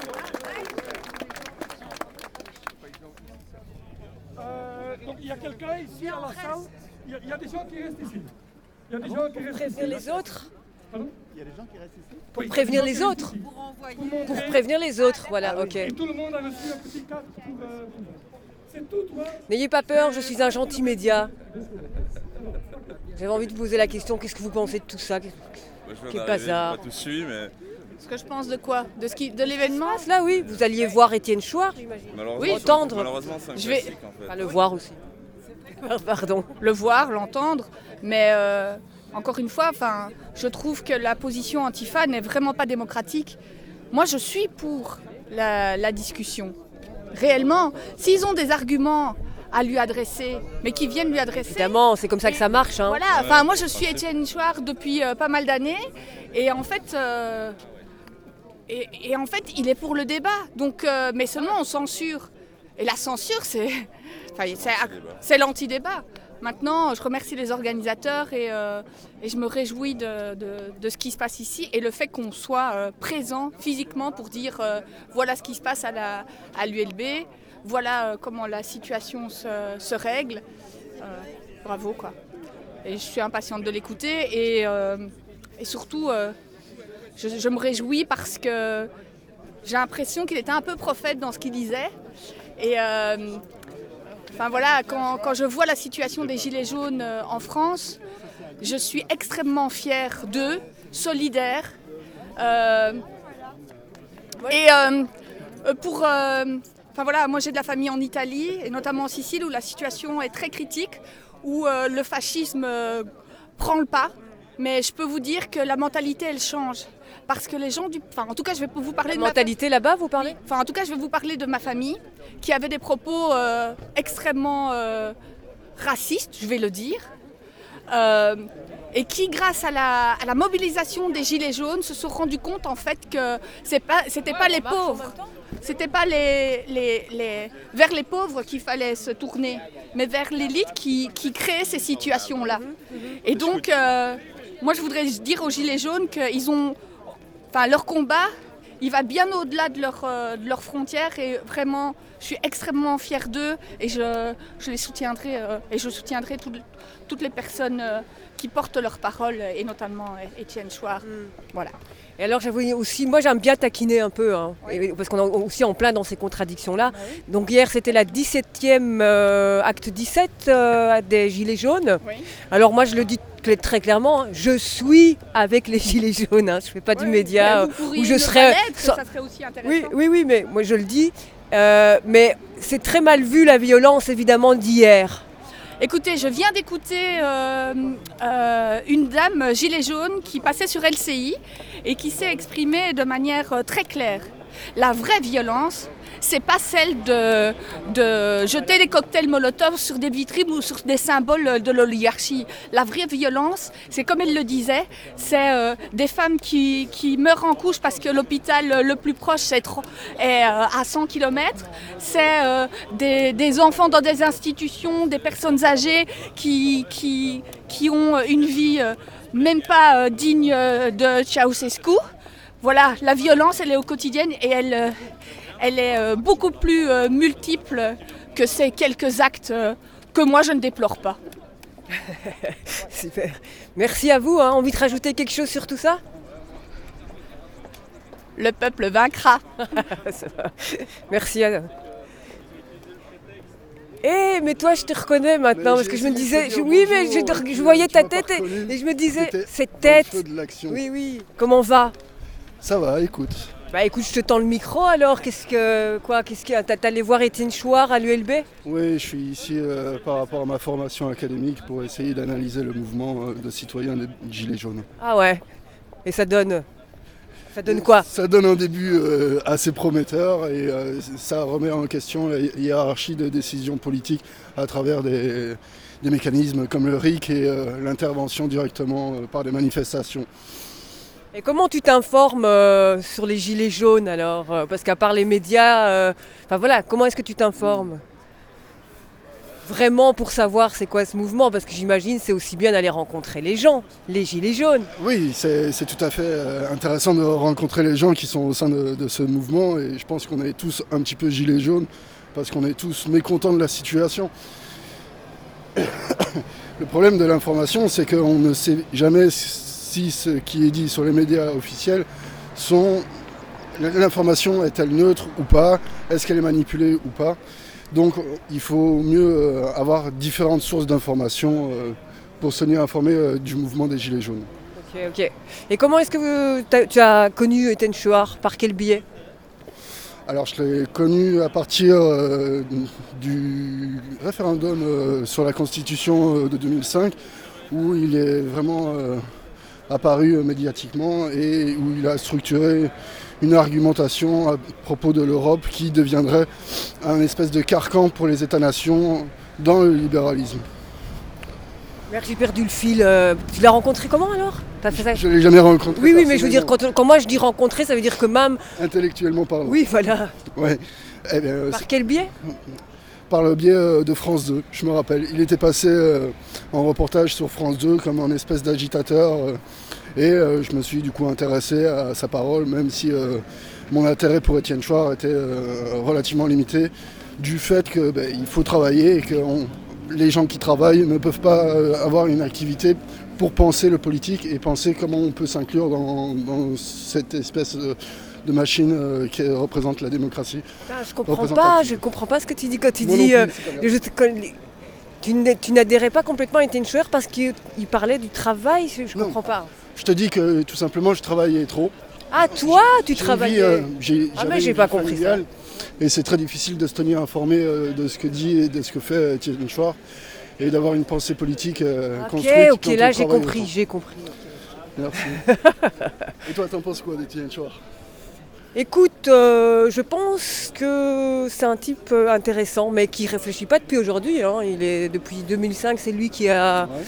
Euh, donc, il y a quelqu'un ici à la salle. Il y, y a des gens qui restent ici. Il y a des gens qui restent Prévenir ici. les autres. Pardon ? Il y a des gens qui restent ici. Pour prévenir les autres. Pour prévenir les autres, voilà, ok. Et tout le monde a reçu un petit carte pour... Euh, c'est tout, toi ? N'ayez pas peur, je suis un gentil média. J'avais envie de vous poser la question, qu'est-ce que vous pensez de tout ça ? Moi, je Quel viens d'arriver, bazar. j'ai pas tout suivi, mais Ce que je pense de quoi De, ce qui, de l'événement Là, oui, vous alliez voir Étienne Chouard, j'imagine. malheureusement, Oui, c'est- entendre. malheureusement, c'est un Je vais- classique en fait. Enfin, le voir aussi. Pardon. Le voir, l'entendre, mais euh, encore une fois, enfin, je trouve que la position Antifa n'est vraiment pas démocratique. Moi, je suis pour la, la discussion. Réellement, s'ils ont des arguments à lui adresser, mais qui viennent lui adresser... Évidemment, c'est comme ça que ça marche. Hein. Voilà, enfin, moi, je suis Étienne Chouard depuis euh, pas mal d'années, et en fait... euh, et, et en fait, il est pour le débat, donc, euh, mais seulement on censure. Et la censure, c'est, enfin, c'est, c'est l'anti-débat. Maintenant, je remercie les organisateurs et, euh, et je me réjouis de, de, de ce qui se passe ici et le fait qu'on soit euh, présent physiquement pour dire euh, voilà ce qui se passe à, la, à l'U L B, voilà euh, comment la situation se, se règle. Euh, bravo, quoi. Et je suis impatiente de l'écouter et, euh, et surtout, euh, je, je me réjouis parce que j'ai l'impression qu'il était un peu prophète dans ce qu'il disait. Et euh, enfin voilà, quand, quand je vois la situation des Gilets jaunes euh, en France, je suis extrêmement fière d'eux, solidaire. Euh, et euh, pour, euh, enfin voilà, moi j'ai de la famille en Italie et notamment en Sicile où la situation est très critique, où euh, le fascisme euh, prend le pas. Mais je peux vous dire que la mentalité elle change. Parce que les gens du... Enfin, en tout cas, je vais vous parler La de mentalité ma... là-bas, vous parlez ? Enfin, en tout cas, je vais vous parler de ma famille, qui avait des propos euh, extrêmement euh, racistes, je vais le dire, euh, et qui, grâce à la, à la mobilisation des Gilets jaunes, se sont rendus compte en fait que c'est pas, c'était pas les pauvres, c'était pas les, les, les, vers les pauvres qu'il fallait se tourner, mais vers l'élite qui, qui créait ces situations-là. Et donc, euh, moi, je voudrais dire aux Gilets jaunes qu'ils ont... Enfin, leur combat, il va bien au-delà de, leur, euh, de leurs frontières et vraiment, je suis extrêmement fière d'eux et je, je les soutiendrai euh, et je soutiendrai tout, toutes les personnes euh, qui portent leur parole et notamment euh, Étienne Chouard. Mm. Voilà. Et alors j'avoue aussi, moi j'aime bien taquiner un peu, hein, oui. Parce qu'on est aussi en plein dans ces contradictions-là. Oui. Donc hier c'était la dix-septième euh, acte dix-sept euh, des Gilets jaunes. Oui. Alors moi je le dis très clairement, je suis avec les Gilets jaunes, hein. Je ne fais pas oui. du média où je serais... Ça serait aussi intéressant. Oui, oui, oui, mais moi je le dis. Euh, mais c'est très mal vu la violence évidemment d'hier. Écoutez, je viens d'écouter euh, euh, une dame gilet jaune qui passait sur L C I et qui s'est exprimée de manière euh, très claire. La vraie violence, c'est pas celle de, de jeter des cocktails Molotov sur des vitrines ou sur des symboles de l'oligarchie. La vraie violence, c'est comme elle le disait, c'est euh, des femmes qui, qui meurent en couche parce que l'hôpital le plus proche est, trop, est euh, à cent kilomètres. C'est euh, des, des enfants dans des institutions, des personnes âgées qui, qui, qui ont une vie... Euh, même pas euh, digne euh, de Ceausescu. Voilà, la violence, elle est au quotidien et elle, euh, elle est euh, beaucoup plus euh, multiple que ces quelques actes euh, que moi je ne déplore pas. Super. Merci à vous. Hein. Envie de rajouter quelque chose sur tout ça? Le peuple vaincra. Merci à Eh, mais toi, je te reconnais maintenant, parce que je me disais, je, oui, mais je, te, je voyais ta tête et, et je me disais, cette tête. Oui, oui. Comment va? Ça va, écoute. Bah écoute, je te tends le micro alors. Qu'est-ce que, quoi, qu'est-ce que, t'es allé voir Étienne Chouard à l'U L B? Oui, je suis ici euh, par rapport à ma formation académique pour essayer d'analyser le mouvement euh, de citoyens des Gilets jaunes. Ah ouais. Et ça donne. Ça donne quoi? Ça donne un début euh, assez prometteur et euh, ça remet en question la hiérarchie de décisions politiques à travers des, des mécanismes comme le R I C et euh, l'intervention directement euh, par des manifestations. Et comment tu t'informes euh, sur les Gilets jaunes alors? Parce qu'à part les médias, euh, enfin voilà, comment est-ce que tu t'informes? Vraiment pour savoir c'est quoi ce mouvement, parce que j'imagine c'est aussi bien d'aller rencontrer les gens, les Gilets jaunes. Oui, c'est, c'est tout à fait intéressant de rencontrer les gens qui sont au sein de, de ce mouvement et je pense qu'on est tous un petit peu Gilets jaunes parce qu'on est tous mécontents de la situation. Le problème de l'information, c'est qu'on ne sait jamais si ce qui est dit sur les médias officiels sont... L'information est-elle neutre ou pas? Est-ce qu'elle est manipulée ou pas? Donc il faut mieux avoir différentes sources d'informations pour se tenir informé du mouvement des Gilets jaunes. Ok, ok. Et comment est-ce que vous, tu as connu Étienne Chouard? Par quel biais? Alors je l'ai connu à partir euh, du référendum euh, sur la Constitution de deux mille cinq où il est vraiment euh, apparu médiatiquement et où il a structuré une argumentation à propos de l'Europe qui deviendrait un espèce de carcan pour les États-nations dans le libéralisme. Merde, j'ai perdu le fil. Euh, tu l'as rencontré comment alors? T'as fait ça? Je ne l'ai jamais rencontré. Oui, oui, mais je veux dire, quand, quand moi je dis rencontrer, ça veut dire que même... Intellectuellement parlant. Oui, voilà. Ouais. Eh bien, par quel biais? Par le biais de France deux, je me rappelle. Il était passé euh, en reportage sur France deux comme un espèce d'agitateur. Euh, et euh, je me suis du coup intéressé à sa parole, même si euh, mon intérêt pour Étienne Chouard était euh, relativement limité, du fait qu'il ben, faut travailler et que on, les gens qui travaillent ne peuvent pas euh, avoir une activité pour penser le politique et penser comment on peut s'inclure dans, dans cette espèce de, de machine euh, qui représente la démocratie. Ah, je comprends pas, je comprends pas ce que tu dis quand tu Moi dis... Euh, je, tu, tu n'adhérais pas complètement à Étienne Chouard parce qu'il parlait du travail, je, je comprends pas. Je te dis que tout simplement je travaillais trop. Ah toi tu travaillais euh, j'ai, Ah mais j'ai pas compris ça. Et c'est très difficile de se tenir informé euh, de ce que dit et de ce que fait Étienne Chouard et d'avoir une pensée politique euh, okay, construite. Ok, ok, là j'ai compris, j'ai compris. Merci. Et toi t'en penses quoi d'Étienne Chouard? Écoute, euh, je pense que c'est un type intéressant, mais qui réfléchit pas depuis aujourd'hui. Hein. Il est depuis deux mille cinq, c'est lui qui a... Ouais.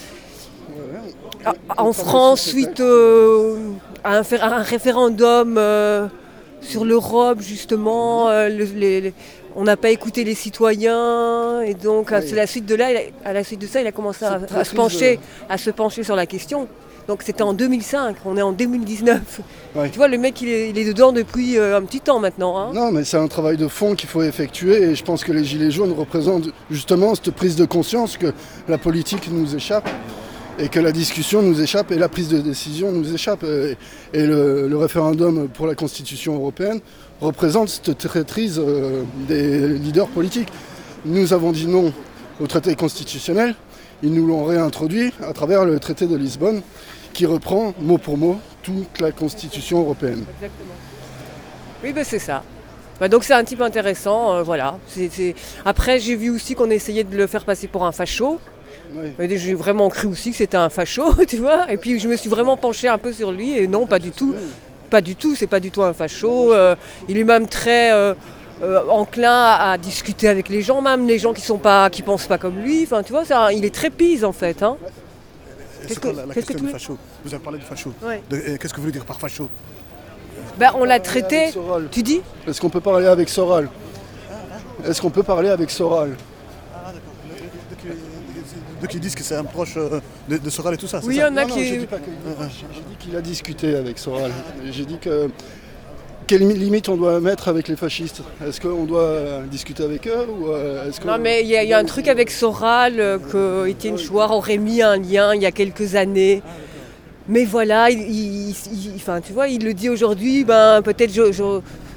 Ouais, ouais. En France, suite euh, à, un, à un référendum euh, sur l'Europe, justement, euh, le, les, les, on n'a pas écouté les citoyens, et donc ouais. à, la suite de là, à la suite de ça, il a commencé à, à, se pencher, à se pencher sur la question. Donc c'était en deux mille cinq, on est en deux mille dix-neuf. Ouais. Tu vois, le mec, il est, il est dedans depuis euh, un petit temps maintenant. Hein. Non, mais c'est un travail de fond qu'il faut effectuer et je pense que les Gilets jaunes représentent justement cette prise de conscience que la politique nous échappe et que la discussion nous échappe et la prise de décision nous échappe. Et, et le, le référendum pour la Constitution européenne représente cette traîtrise euh, des leaders politiques. Nous avons dit non au traité constitutionnel, ils nous l'ont réintroduit à travers le traité de Lisbonne qui reprend mot pour mot toute la Constitution européenne. Exactement. Oui, ben c'est ça. Bah donc c'est un type intéressant, euh, voilà. C'est, c'est... Après, j'ai vu aussi qu'on essayait de le faire passer pour un facho. Oui. J'ai vraiment cru aussi que c'était un facho, tu vois. Et puis je me suis vraiment penchée un peu sur lui et non, pas du tout. Pas du tout, c'est pas du tout un facho. Euh, il est même très euh, euh, enclin à, à discuter avec les gens, même les gens qui sont pas, qui pensent pas comme lui. Enfin, tu vois, ça, il est très pise en fait. Hein. Qu'est-ce que, la, la question du facho. Vous avez parlé du facho. Ouais. De, euh, qu'est-ce que vous voulez dire par facho? Ben, on l'a traité. Tu dis? Est-ce qu'on peut parler avec Soral? Est-ce qu'on peut parler avec Soral? Ah d'accord. qui disent que c'est un proche euh, de, de Soral et tout ça. Oui, il y en a qui... J'ai dit qu'il a discuté avec Soral. J'ai dit que... Quelle limite on doit mettre avec les fascistes? Est-ce qu'on doit discuter avec eux ou est-ce que... Non, mais il y, y a un truc avec Soral euh, que Étienne Chouard aurait mis un lien il y a quelques années. Mais voilà, il, il, il, enfin, tu vois, il le dit aujourd'hui, ben peut-être je, je...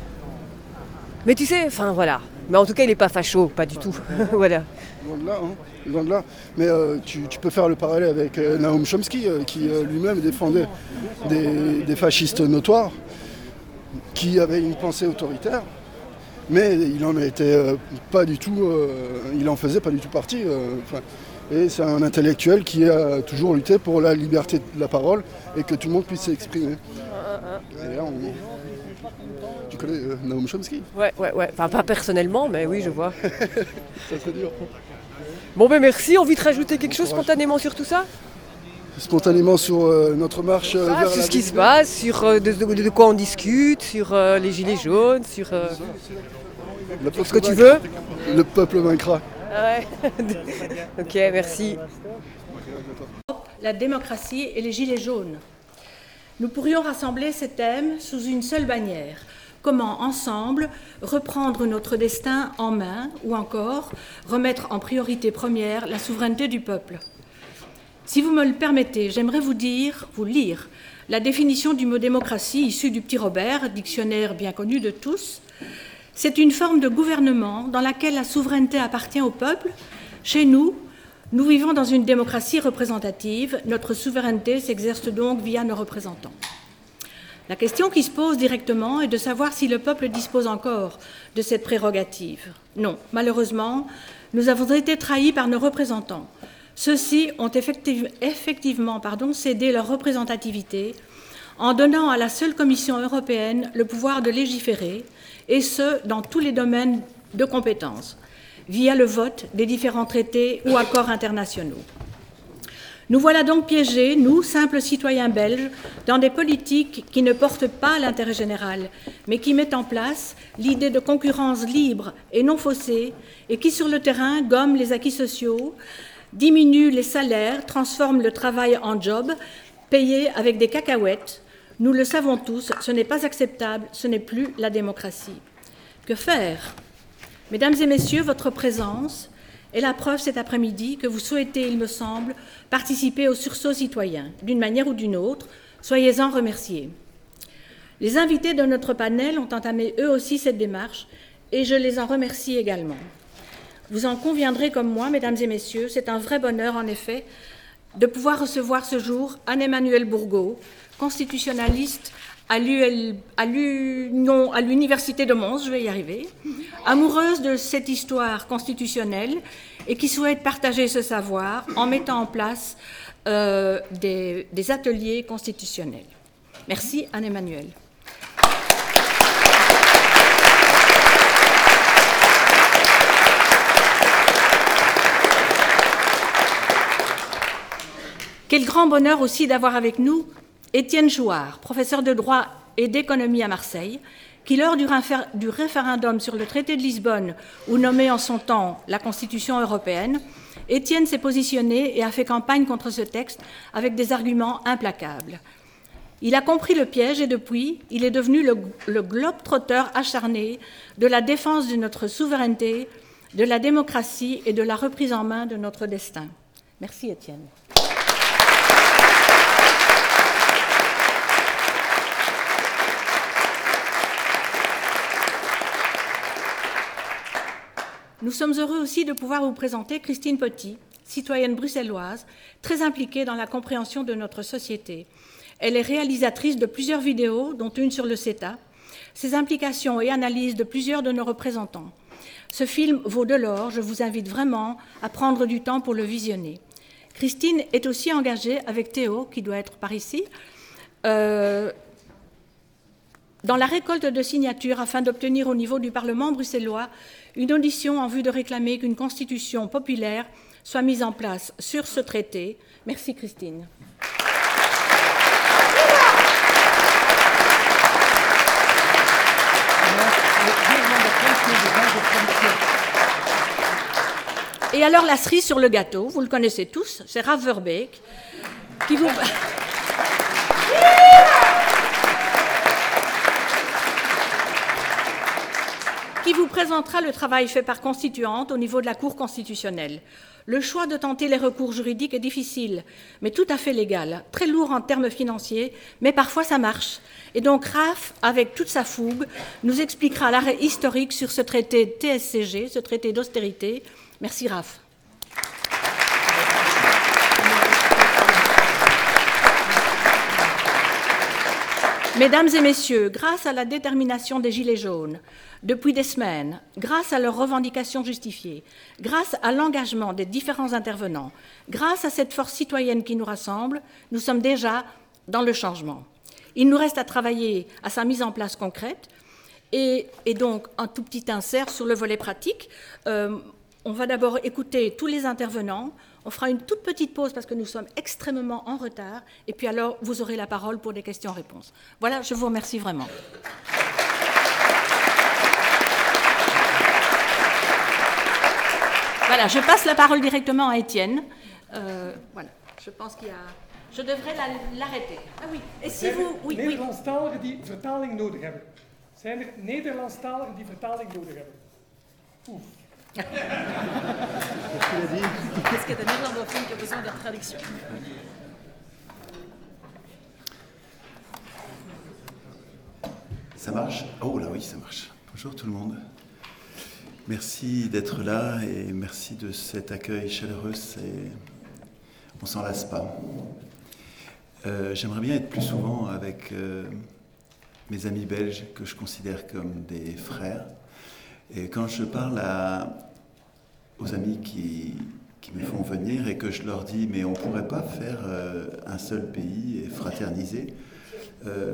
Mais tu sais, enfin voilà. Mais en tout cas, il n'est pas facho, pas du tout. Voilà. Loin de là, hein. Loin de là. Mais euh, tu, tu peux faire le parallèle avec euh, Noam Chomsky, euh, qui euh, lui-même défendait des, des fascistes notoires, qui avait une pensée autoritaire, mais il en était euh, pas du tout, euh, il en faisait pas du tout partie. Euh, et c'est un intellectuel qui a toujours lutté pour la liberté de la parole et que tout le monde puisse s'exprimer. Et là, on... Tu connais euh, Noam Chomsky? Ouais, ouais, ouais. Enfin, pas personnellement, mais oui, je vois. Ça serait dur. Bon, ben merci. Envie de rajouter quelque chose spontanément sur tout ça? Spontanément sur euh, notre marche euh, ah, vers sur la ce qui se passe, sur euh, de, de, de quoi on discute, sur euh, les gilets jaunes, sur, euh, sur ce que tu veux. Le peuple vaincra. Ah ouais. Ok, merci. La démocratie et les gilets jaunes. Nous pourrions rassembler ces thèmes sous une seule bannière. Comment, ensemble, reprendre notre destin en main ou encore remettre en priorité première la souveraineté du peuple. Si vous me le permettez, j'aimerais vous dire, vous lire, la définition du mot démocratie issue du Petit Robert, dictionnaire bien connu de tous. C'est une forme de gouvernement dans laquelle la souveraineté appartient au peuple. Chez nous, nous vivons dans une démocratie représentative. Notre souveraineté s'exerce donc via nos représentants. La question qui se pose directement est de savoir si le peuple dispose encore de cette prérogative. Non, malheureusement, nous avons été trahis par nos représentants. Ceux-ci ont effective, effectivement pardon, cédé leur représentativité en donnant à la seule Commission européenne le pouvoir de légiférer, et ce, dans tous les domaines de compétences, via le vote des différents traités ou accords internationaux. Nous voilà donc piégés, nous, simples citoyens belges, dans des politiques qui ne portent pas l'intérêt général, mais qui mettent en place l'idée de concurrence libre et non faussée, et qui, sur le terrain, gomment les acquis sociaux, diminue les salaires, transforme le travail en job, payé avec des cacahuètes. Nous le savons tous, ce n'est pas acceptable, ce n'est plus la démocratie. Que faire? Mesdames et messieurs, votre présence est la preuve cet après-midi que vous souhaitez, il me semble, participer au sursaut citoyen, d'une manière ou d'une autre. Soyez-en remerciés. Les invités de notre panel ont entamé eux aussi cette démarche et je les en remercie également. Vous en conviendrez comme moi, mesdames et messieurs, c'est un vrai bonheur, en effet, de pouvoir recevoir ce jour Anne-Emmanuelle Bourgault, constitutionnaliste à l'Université de Mons, je vais y arriver, amoureuse de cette histoire constitutionnelle et qui souhaite partager ce savoir en mettant en place euh, des, des ateliers constitutionnels. Merci, Anne-Emmanuelle. Quel grand bonheur aussi d'avoir avec nous Étienne Chouard, professeur de droit et d'économie à Marseille, qui, lors du, réfé- du référendum sur le traité de Lisbonne, ou nommé en son temps la Constitution européenne, Étienne s'est positionné et a fait campagne contre ce texte avec des arguments implacables. Il a compris le piège et depuis, il est devenu le, le globe-trotteur acharné de la défense de notre souveraineté, de la démocratie et de la reprise en main de notre destin. Merci Étienne. Nous sommes heureux aussi de pouvoir vous présenter Christine Petit, citoyenne bruxelloise, très impliquée dans la compréhension de notre société. Elle est réalisatrice de plusieurs vidéos, dont une sur le CETA, ses implications et analyses de plusieurs de nos représentants. Ce film vaut de l'or, je vous invite vraiment à prendre du temps pour le visionner. Christine est aussi engagée avec Théo, qui doit être par ici, euh, dans la récolte de signatures afin d'obtenir au niveau du Parlement bruxellois une audition en vue de réclamer qu'une constitution populaire soit mise en place sur ce traité. Merci Christine. Et alors la cerise sur le gâteau, vous le connaissez tous, c'est Raph Verbeek, qui vous... qui vous présentera le travail fait par Constituante au niveau de la Cour constitutionnelle. Le choix de tenter les recours juridiques est difficile, mais tout à fait légal, très lourd en termes financiers, mais parfois ça marche. Et donc Raph, avec toute sa fougue, nous expliquera l'arrêt historique sur ce traité T S C G, ce traité d'austérité. Merci Raph. Mesdames et messieurs, grâce à la détermination des Gilets jaunes, depuis des semaines, grâce à leurs revendications justifiées, grâce à l'engagement des différents intervenants, grâce à cette force citoyenne qui nous rassemble, nous sommes déjà dans le changement. Il nous reste à travailler à sa mise en place concrète et, et donc un tout petit insert sur le volet pratique. Euh, on va d'abord écouter tous les intervenants. On fera une toute petite pause parce que nous sommes extrêmement en retard. Et puis alors, vous aurez la parole pour des questions-réponses. Voilà, je vous remercie vraiment. Voilà, je passe la parole directement à Étienne. Euh, voilà, je pense qu'il y a... Je devrais l'arrêter. Ah oui, et si vous... Oui, oui. Nederlandstaligen die vertaling nodig hebben. Zijn er Nederlandstaligen die vertaling nodig hebben? Oef. Qu'est-ce qu'il a dit? Est-ce qu'il y a des néerlandophones qui ont besoin de traduction? Ça marche? Oh là oui, ça marche. Bonjour tout le monde. Merci d'être là et merci de cet accueil chaleureux. C'est... On s'en lasse pas. Euh, j'aimerais bien être plus souvent avec euh, mes amis belges que je considère comme des frères. Et quand je parle à, aux amis qui, qui me font venir et que je leur dis « mais on ne pourrait pas faire euh, un seul pays et fraterniser euh, »,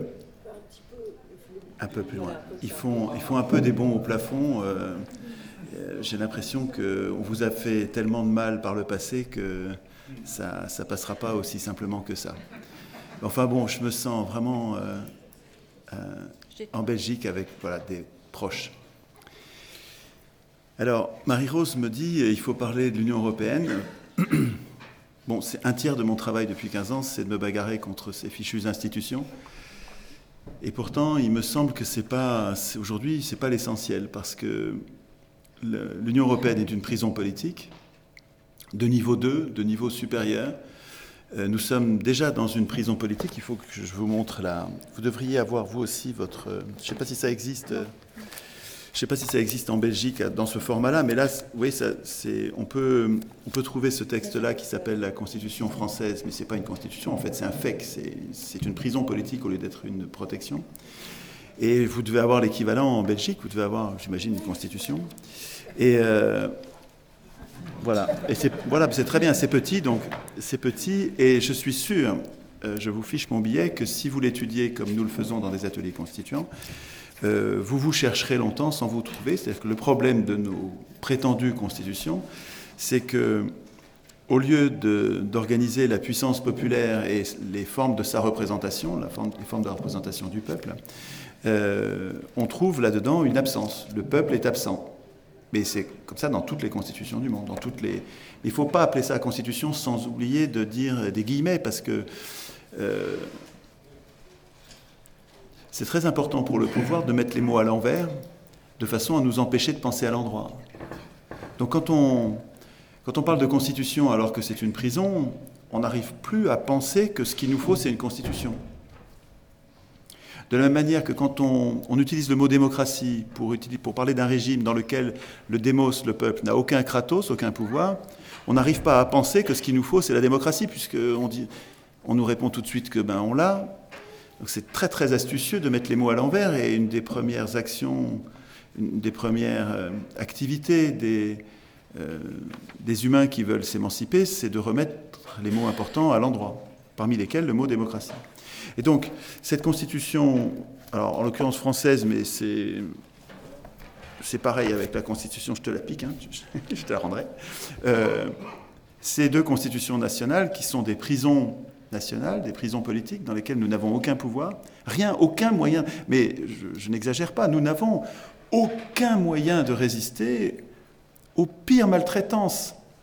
un peu plus loin. Ils font, ils font un peu des bons au plafond. Euh, j'ai l'impression qu'on vous a fait tellement de mal par le passé que ça ne passera pas aussi simplement que ça. Enfin bon, je me sens vraiment euh, euh, en Belgique avec voilà, des proches. Alors, Marie-Rose me dit il faut parler de l'Union européenne. Bon, c'est un tiers de mon travail depuis quinze ans, c'est de me bagarrer contre ces fichues institutions. Et pourtant, il me semble que c'est pas, c'est, aujourd'hui, ce n'est pas l'essentiel, parce que le, l'Union européenne est une prison politique, de niveau deux, de niveau supérieur. Euh, nous sommes déjà dans une prison politique. Il faut que je vous montre là. Vous devriez avoir, vous aussi, votre... Euh, je ne sais pas si ça existe... Euh, Je ne sais pas si ça existe en Belgique dans ce format-là, mais là, oui, ça, c'est, on, peut, on peut trouver ce texte-là qui s'appelle la Constitution française, mais ce n'est pas une constitution, en fait, c'est un F E C, c'est, c'est une prison politique au lieu d'être une protection. Et vous devez avoir l'équivalent en Belgique, vous devez avoir, j'imagine, une constitution. Et euh, voilà, et c'est, voilà, c'est très bien, c'est petit, donc c'est petit, et je suis sûr, euh, je vous fiche mon billet, que si vous l'étudiez comme nous le faisons dans des ateliers constituants, Euh, vous vous chercherez longtemps sans vous trouver. C'est-à-dire que le problème de nos prétendues constitutions, c'est que, au lieu de, d'organiser la puissance populaire et les formes de sa représentation, la forme, les formes de représentation du peuple, euh, on trouve là-dedans une absence. Le peuple est absent. Mais c'est comme ça dans toutes les constitutions du monde. Dans toutes les... Il ne faut pas appeler ça constitution sans oublier de dire des guillemets, parce que euh, c'est très important pour le pouvoir de mettre les mots à l'envers, de façon à nous empêcher de penser à l'endroit. Donc quand on, quand on parle de constitution alors que c'est une prison, on n'arrive plus à penser que ce qu'il nous faut, c'est une constitution. De la même manière que quand on, on utilise le mot démocratie pour, pour parler d'un régime dans lequel le démos, le peuple, n'a aucun kratos, aucun pouvoir, on n'arrive pas à penser que ce qu'il nous faut, c'est la démocratie, puisqu'on dit, on nous répond tout de suite que ben on l'a. Donc c'est très très astucieux de mettre les mots à l'envers, et une des premières actions, une des premières euh, activités des, euh, des humains qui veulent s'émanciper, c'est de remettre les mots importants à l'endroit, parmi lesquels le mot démocratie. Et donc cette constitution, alors en l'occurrence française, mais c'est, c'est pareil avec la constitution, je te la pique, hein, je, je te la rendrai, euh, ces deux constitutions nationales qui sont des prisons nationales, des prisons politiques dans lesquelles nous n'avons aucun pouvoir, rien, aucun moyen, mais je, je n'exagère pas, nous n'avons aucun moyen de résister aux pires maltraitances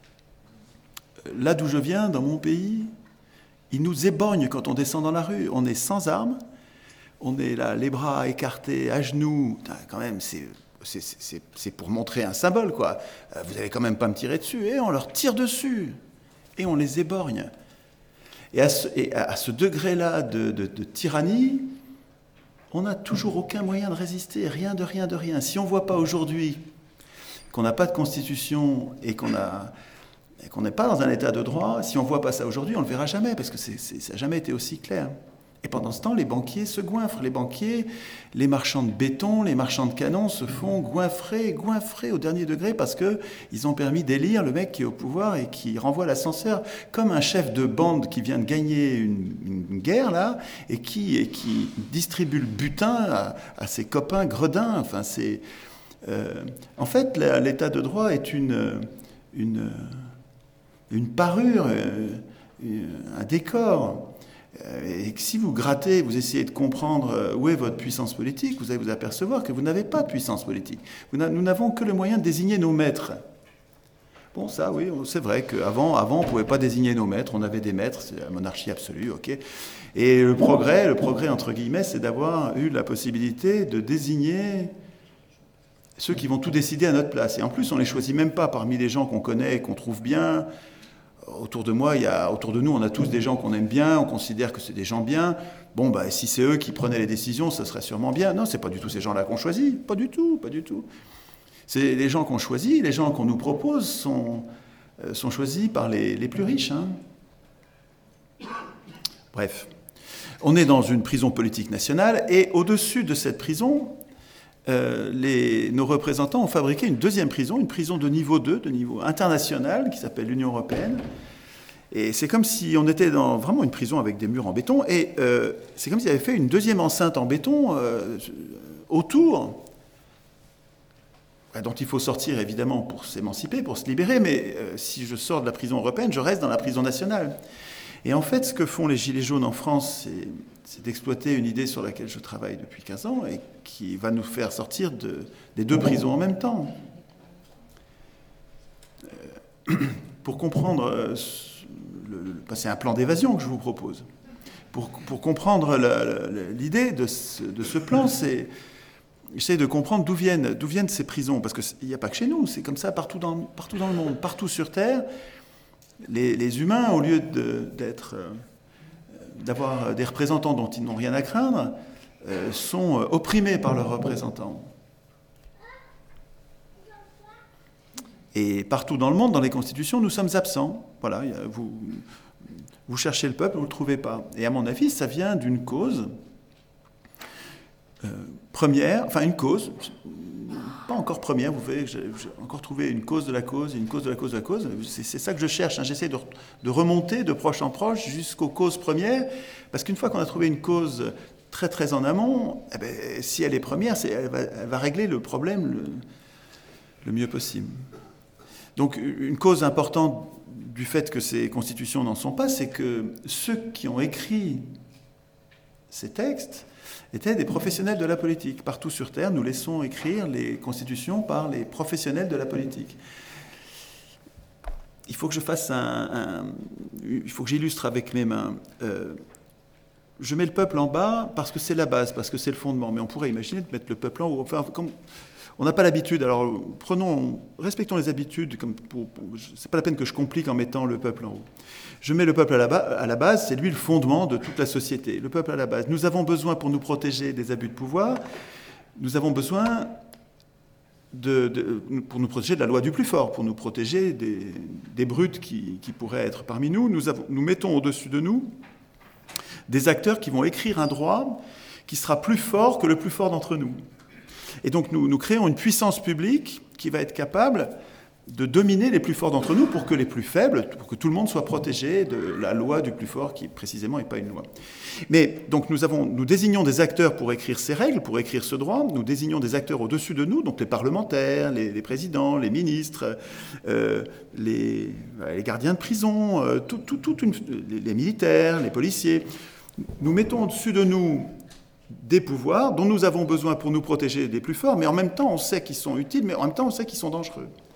Là d'où je viens, dans mon pays, ils nous éborgnent quand on descend dans la rue. On est sans armes, on est là, les bras écartés, à genoux. Putain, quand même, c'est, c'est, c'est, c'est pour montrer un symbole, quoi. Vous n'allez quand même pas me tirer dessus. Et on leur tire dessus. Et on les éborgne. Et à ce, et à ce degré-là de, de, de tyrannie, on n'a toujours aucun moyen de résister, rien de rien de rien. Si on ne voit pas aujourd'hui qu'on n'a pas de constitution et qu'on a, et qu'on n'est pas dans un état de droit, si on ne voit pas ça aujourd'hui, on ne le verra jamais, parce que c'est, c'est, ça n'a jamais été aussi clair. Et pendant ce temps, les banquiers se goinfrent. Les banquiers, les marchands de béton, les marchands de canons se font goinfrer, goinfrer au dernier degré parce qu'ils ont permis d'élire le mec qui est au pouvoir et qui renvoie l'ascenseur comme un chef de bande qui vient de gagner une, une guerre, là, et qui, et qui distribue le butin à, à ses copains gredins. Enfin, c'est, euh, en fait, la, l'état de droit est une, une, une parure, un décor. Et que si vous grattez, vous essayez de comprendre où est votre puissance politique, vous allez vous apercevoir que vous n'avez pas de puissance politique. Nous n'avons que le moyen de désigner nos maîtres. Bon, ça, oui, c'est vrai qu'avant, avant, on ne pouvait pas désigner nos maîtres, on avait des maîtres, c'est la monarchie absolue, ok. Et le progrès, le progrès entre guillemets, c'est d'avoir eu la possibilité de désigner ceux qui vont tout décider à notre place. Et en plus, on ne les choisit même pas parmi les gens qu'on connaît, qu'on trouve bien. Autour de moi, il y a, autour de nous, on a tous des gens qu'on aime bien, on considère que c'est des gens bien. Bon, bah, si c'est eux qui prenaient les décisions, ça serait sûrement bien. Non, c'est pas du tout ces gens-là qu'on choisit. Pas du tout, pas du tout. C'est les gens qu'on choisit, les gens qu'on nous propose sont, euh, sont choisis par les, les plus riches. Hein. Bref, on est dans une prison politique nationale et au-dessus de cette prison, Euh, les, nos représentants ont fabriqué une deuxième prison, une prison de niveau deux, de niveau international, qui s'appelle l'Union européenne. Et c'est comme si on était dans vraiment une prison avec des murs en béton, et euh, c'est comme s'ils avaient fait une deuxième enceinte en béton euh, autour, dont il faut sortir évidemment pour s'émanciper, pour se libérer, mais euh, si je sors de la prison européenne, je reste dans la prison nationale. Et en fait, ce que font les Gilets jaunes en France, c'est, c'est d'exploiter une idée sur laquelle je travaille depuis quinze ans et qui va nous faire sortir de, des deux prisons en même temps. Euh, pour comprendre, euh, le, le, c'est un plan d'évasion que je vous propose. Pour, pour comprendre la, la, l'idée de ce, de ce plan, c'est j'essaie de comprendre d'où viennent, d'où viennent ces prisons, parce qu'il n'y a pas que chez nous, c'est comme ça partout dans, partout dans le monde, partout sur Terre. Les, les humains, au lieu de, d'être, euh, d'avoir des représentants dont ils n'ont rien à craindre, euh, sont opprimés par leurs représentants. Et partout dans le monde, dans les constitutions, nous sommes absents. Voilà, vous, vous cherchez le peuple, vous ne le trouvez pas. Et à mon avis, ça vient d'une cause euh, première, enfin une cause, pas encore première, vous voyez, j'ai, j'ai encore trouvé une cause de la cause, une cause de la cause de la cause. C'est, c'est ça que je cherche, hein. J'essaie de, de remonter de proche en proche jusqu'aux causes premières, parce qu'une fois qu'on a trouvé une cause très très en amont, eh ben, si elle est première, c'est, elle, va, elle va régler le problème le, le mieux possible. Donc une cause importante du fait que ces constitutions n'en sont pas, c'est que ceux qui ont écrit ces textes étaient des professionnels de la politique. Partout sur Terre, nous laissons écrire les constitutions par les professionnels de la politique. Il faut que je fasse un... un il faut que j'illustre avec mes mains. Euh, je mets le peuple en bas parce que c'est la base, parce que c'est le fondement. Mais on pourrait imaginer de mettre le peuple en haut. Enfin, comme on n'a pas l'habitude, alors prenons, respectons les habitudes. Comme pour, pour, c'est pas la peine que je complique en mettant le peuple en haut. Je mets le peuple à la, ba- à la base, c'est lui le fondement de toute la société. Le peuple à la base. Nous avons besoin, pour nous protéger des abus de pouvoir, nous avons besoin, de, de, pour nous protéger de la loi du plus fort, pour nous protéger des, des brutes qui, qui pourraient être parmi nous. Nous, avons, nous mettons au-dessus de nous des acteurs qui vont écrire un droit qui sera plus fort que le plus fort d'entre nous. Et donc nous, nous créons une puissance publique qui va être capable de dominer les plus forts d'entre nous pour que les plus faibles, pour que tout le monde soit protégé de la loi du plus fort qui précisément n'est pas une loi. Mais donc nous, avons, nous désignons des acteurs pour écrire ces règles, pour écrire ce droit, nous désignons des acteurs au-dessus de nous, donc les parlementaires, les, les présidents, les ministres, euh, les, les gardiens de prison, euh, tout, tout, tout une, les, les militaires, les policiers. Nous mettons au-dessus de nous des pouvoirs dont nous avons besoin pour nous protéger des plus forts, mais en même temps on sait qu'ils sont utiles, mais en même temps on sait qu'ils sont dangereux.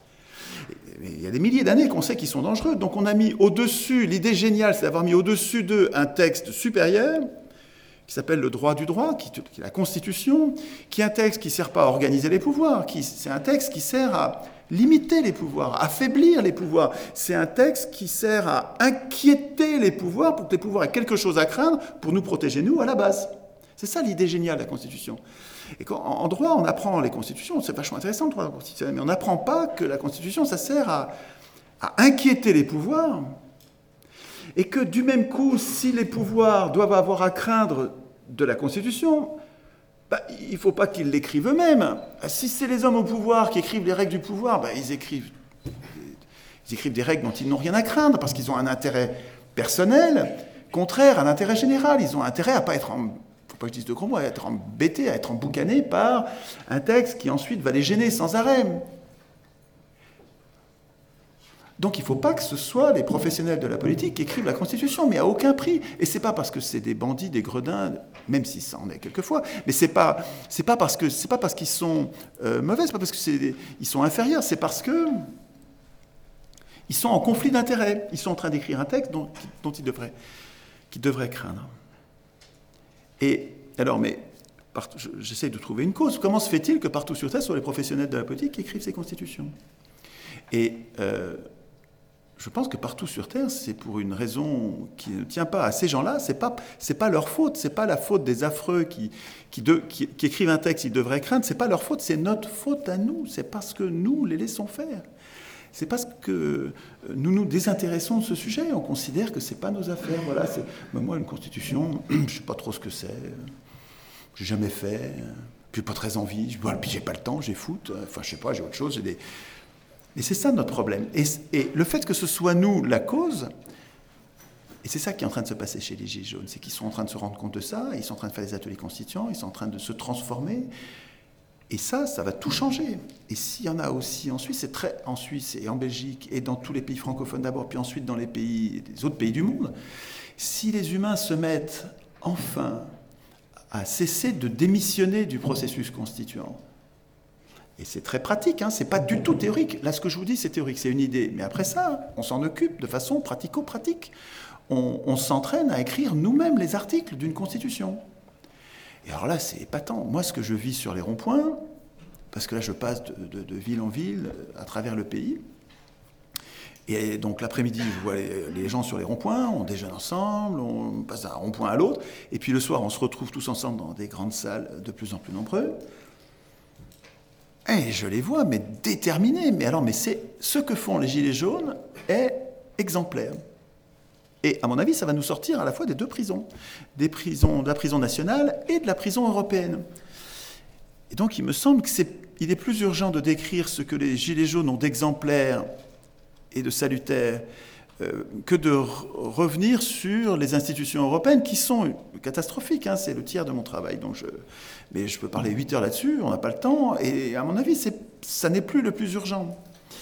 Il y a des milliers d'années qu'on sait qu'ils sont dangereux. Donc on a mis au-dessus, l'idée géniale, c'est d'avoir mis au-dessus d'eux un texte supérieur, qui s'appelle le droit du droit, qui, qui est la Constitution, qui est un texte qui ne sert pas à organiser les pouvoirs, qui, c'est un texte qui sert à limiter les pouvoirs, à affaiblir les pouvoirs. C'est un texte qui sert à inquiéter les pouvoirs pour que les pouvoirs aient quelque chose à craindre pour nous protéger, nous, à la base. C'est ça l'idée géniale de la Constitution. Et quand, en droit, on apprend les constitutions, c'est vachement intéressant le droit constitutionnel, mais on n'apprend pas que la Constitution, ça sert à, à inquiéter les pouvoirs, et que du même coup, si les pouvoirs doivent avoir à craindre de la Constitution, bah, il ne faut pas qu'ils l'écrivent eux-mêmes. Si c'est les hommes au pouvoir qui écrivent les règles du pouvoir, bah, ils, écrivent, ils écrivent des règles dont ils n'ont rien à craindre, parce qu'ils ont un intérêt personnel contraire à l'intérêt général. Ils ont intérêt à ne pas être en... pas que je dise de gros mots, à être embêté, à être emboucané par un texte qui ensuite va les gêner sans arrêt. Donc il ne faut pas que ce soit les professionnels de la politique qui écrivent la Constitution, mais à aucun prix. Et ce n'est pas parce que c'est des bandits, des gredins, même si ça en est quelquefois, mais ce n'est pas, c'est pas parce que c'est pas parce qu'ils sont euh, mauvais, c'est pas parce qu'ils sont inférieurs, c'est parce que ils sont en conflit d'intérêts. Ils sont en train d'écrire un texte dont, dont ils devraient, qu'ils devraient craindre. Et alors, mais j'essaie de trouver une cause. Comment se fait-il que partout sur Terre, ce soit les professionnels de la politique qui écrivent ces constitutions? Et euh, je pense que partout sur Terre, c'est pour une raison qui ne tient pas à ces gens-là. C'est pas, c'est pas leur faute. C'est pas la faute des affreux qui, qui, de, qui, qui écrivent un texte qu'ils devraient craindre. C'est pas leur faute. C'est notre faute à nous. C'est parce que nous les laissons faire. C'est parce que nous nous désintéressons de ce sujet. On considère que c'est pas nos affaires. Voilà. C'est, ben moi, une constitution, je sais pas trop ce que c'est. J'ai jamais fait. Puis pas très envie. Puis j'ai pas le temps. J'ai foot. Enfin, je sais pas. J'ai autre chose. J'ai des Et c'est ça notre problème. Et, et le fait que ce soit nous la cause, et c'est ça qui est en train de se passer chez les Gilets jaunes, c'est qu'ils sont en train de se rendre compte de ça, ils sont en train de faire des ateliers constituants, ils sont en train de se transformer, et ça, ça va tout changer. Et s'il y en a aussi en Suisse, c'est très en Suisse et en Belgique, et dans tous les pays francophones d'abord, puis ensuite dans les pays, les autres pays du monde, si les humains se mettent enfin à cesser de démissionner du processus constituant, et c'est très pratique, hein, c'est pas du tout théorique. Là, ce que je vous dis, c'est théorique, c'est une idée. Mais après ça, on s'en occupe de façon pratico-pratique. On, on s'entraîne à écrire nous-mêmes les articles d'une constitution. Et alors là, c'est épatant. Moi, ce que je vis sur les ronds-points, parce que là, je passe de, de, de ville en ville, à travers le pays. Et donc, l'après-midi, je vois les, les gens sur les ronds-points, on déjeune ensemble, on passe d'un rond-point à l'autre. Et puis le soir, on se retrouve tous ensemble dans des grandes salles de plus en plus nombreux. Et je les vois, mais déterminés. Mais alors, mais c'est ce que font les Gilets jaunes est exemplaire. Et à mon avis, ça va nous sortir à la fois des deux prisons, des prisons, de la prison nationale et de la prison européenne. Et donc, il me semble qu'il est plus urgent de décrire ce que les Gilets jaunes ont d'exemplaire et de salutaire euh, que de re- revenir sur les institutions européennes qui sont catastrophiques. Hein, c'est le tiers de mon travail. Donc je, mais je peux parler huit heures là-dessus, on n'a pas le temps. Et à mon avis, c'est, ça n'est plus le plus urgent.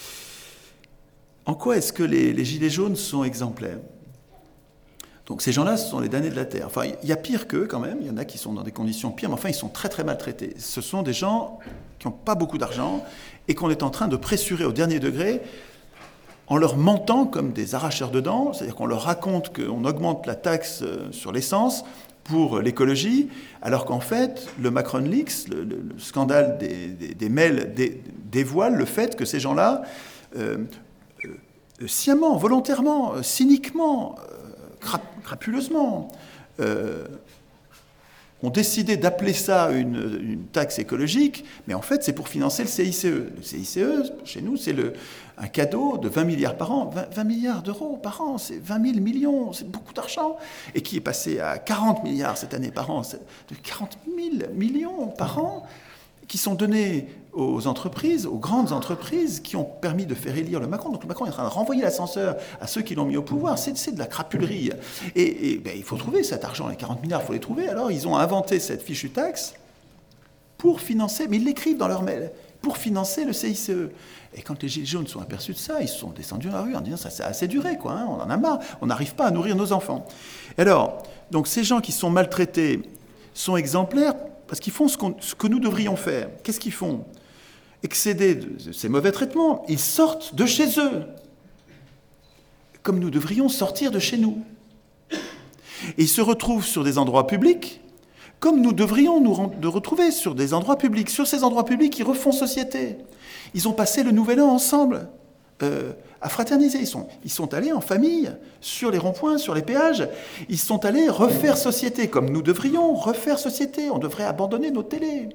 En quoi est-ce que les, les Gilets jaunes sont exemplaires ? Donc ces gens-là, ce sont les damnés de la terre. Enfin, il y a pire qu'eux quand même. Il y en a qui sont dans des conditions pires, mais enfin, ils sont très très maltraités. Ce sont des gens qui n'ont pas beaucoup d'argent et qu'on est en train de pressurer au dernier degré en leur mentant comme des arracheurs de dents, c'est-à-dire qu'on leur raconte qu'on augmente la taxe sur l'essence pour l'écologie, alors qu'en fait, le Macron Leaks, le, le, le scandale des, des, des mails, dé, dévoile le fait que ces gens-là, euh, euh, sciemment, volontairement, cyniquement, euh, crap, crapuleusement, euh, ont décidé d'appeler ça une, une taxe écologique, mais en fait, c'est pour financer le C I C E. Le C I C E, chez nous, c'est le, un cadeau de vingt milliards par an. vingt, vingt milliards d'euros par an, c'est vingt mille millions, c'est beaucoup d'argent. Et qui est passé à quarante milliards cette année par an. C'est de quarante mille millions par an qui sont donnés aux entreprises, aux grandes entreprises, qui ont permis de faire élire le Macron. Donc le Macron est en train de renvoyer l'ascenseur à ceux qui l'ont mis au pouvoir. C'est, c'est de la crapulerie. Et, et ben, il faut trouver cet argent, les quarante milliards, il faut les trouver. Alors ils ont inventé cette fichue taxe pour financer, mais ils l'écrivent dans leur mail, pour financer le C I C E. Et quand les Gilets jaunes sont aperçus de ça, ils sont descendus dans la rue en disant ça, c'est assez duré, quoi, hein, on en a marre, on n'arrive pas à nourrir nos enfants. Et alors, donc ces gens qui sont maltraités sont exemplaires parce qu'ils font ce, qu'on, ce que nous devrions faire. Qu'est-ce qu'ils font ? excédés de ces mauvais traitements, ils sortent de chez eux, comme nous devrions sortir de chez nous. Et ils se retrouvent sur des endroits publics, comme nous devrions nous re- de retrouver sur des endroits publics. Sur ces endroits publics, ils refont société. Ils ont passé le Nouvel An ensemble, euh, à fraterniser. Ils sont, ils sont allés en famille, sur les ronds-points, sur les péages. Ils sont allés refaire société, comme nous devrions refaire société. On devrait abandonner nos télés.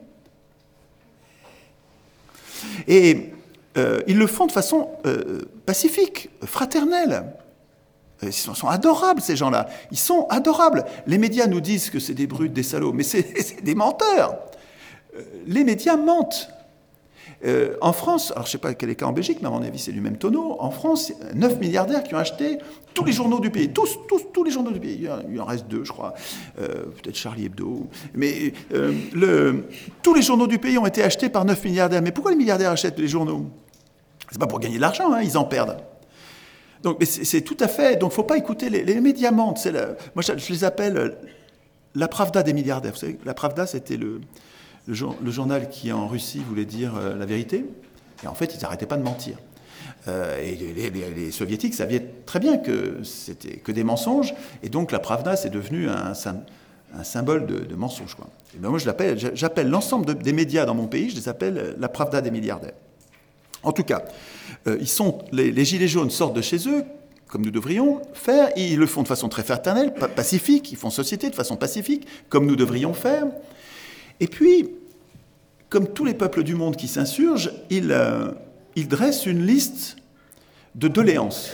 Et euh, ils le font de façon euh, pacifique, fraternelle. Ils sont, sont adorables, ces gens-là. Ils sont adorables. Les médias nous disent que c'est des brutes, des salauds, mais c'est, c'est des menteurs. Euh, les médias mentent. Euh, en France, alors je ne sais pas quel est le cas en Belgique, mais à mon avis c'est du même tonneau. En France, neuf milliardaires qui ont acheté tous les journaux du pays. Tous, tous, tous les journaux du pays. Il, il en reste deux, je crois. Euh, peut-être Charlie Hebdo. Mais euh, le, tous les journaux du pays ont été achetés par neuf milliardaires. Mais pourquoi les milliardaires achètent les journaux? C'est pas pour gagner de l'argent, hein, ils en perdent. Donc, mais c'est, c'est tout à fait... Donc, il ne faut pas écouter les, les médias mentent. C'est la, moi, je, je les appelle la Pravda des milliardaires. Vous savez, la Pravda, c'était le, le, le journal qui, en Russie, voulait dire euh, la vérité. Et en fait, ils n'arrêtaient pas de mentir. Euh, et les, les, les soviétiques savaient très bien que c'était que des mensonges. Et donc, la Pravda, c'est devenu un, un symbole de, de mensonge, quoi. Et ben moi, je l'appelle, j'appelle l'ensemble de, des médias dans mon pays, je les appelle la Pravda des milliardaires. En tout cas, euh, ils sont, les, les gilets jaunes sortent de chez eux, comme nous devrions faire. Ils le font de façon très fraternelle, pacifique. Ils font société de façon pacifique, comme nous devrions faire. Et puis, comme tous les peuples du monde qui s'insurgent, ils, euh, ils dressent une liste de doléances.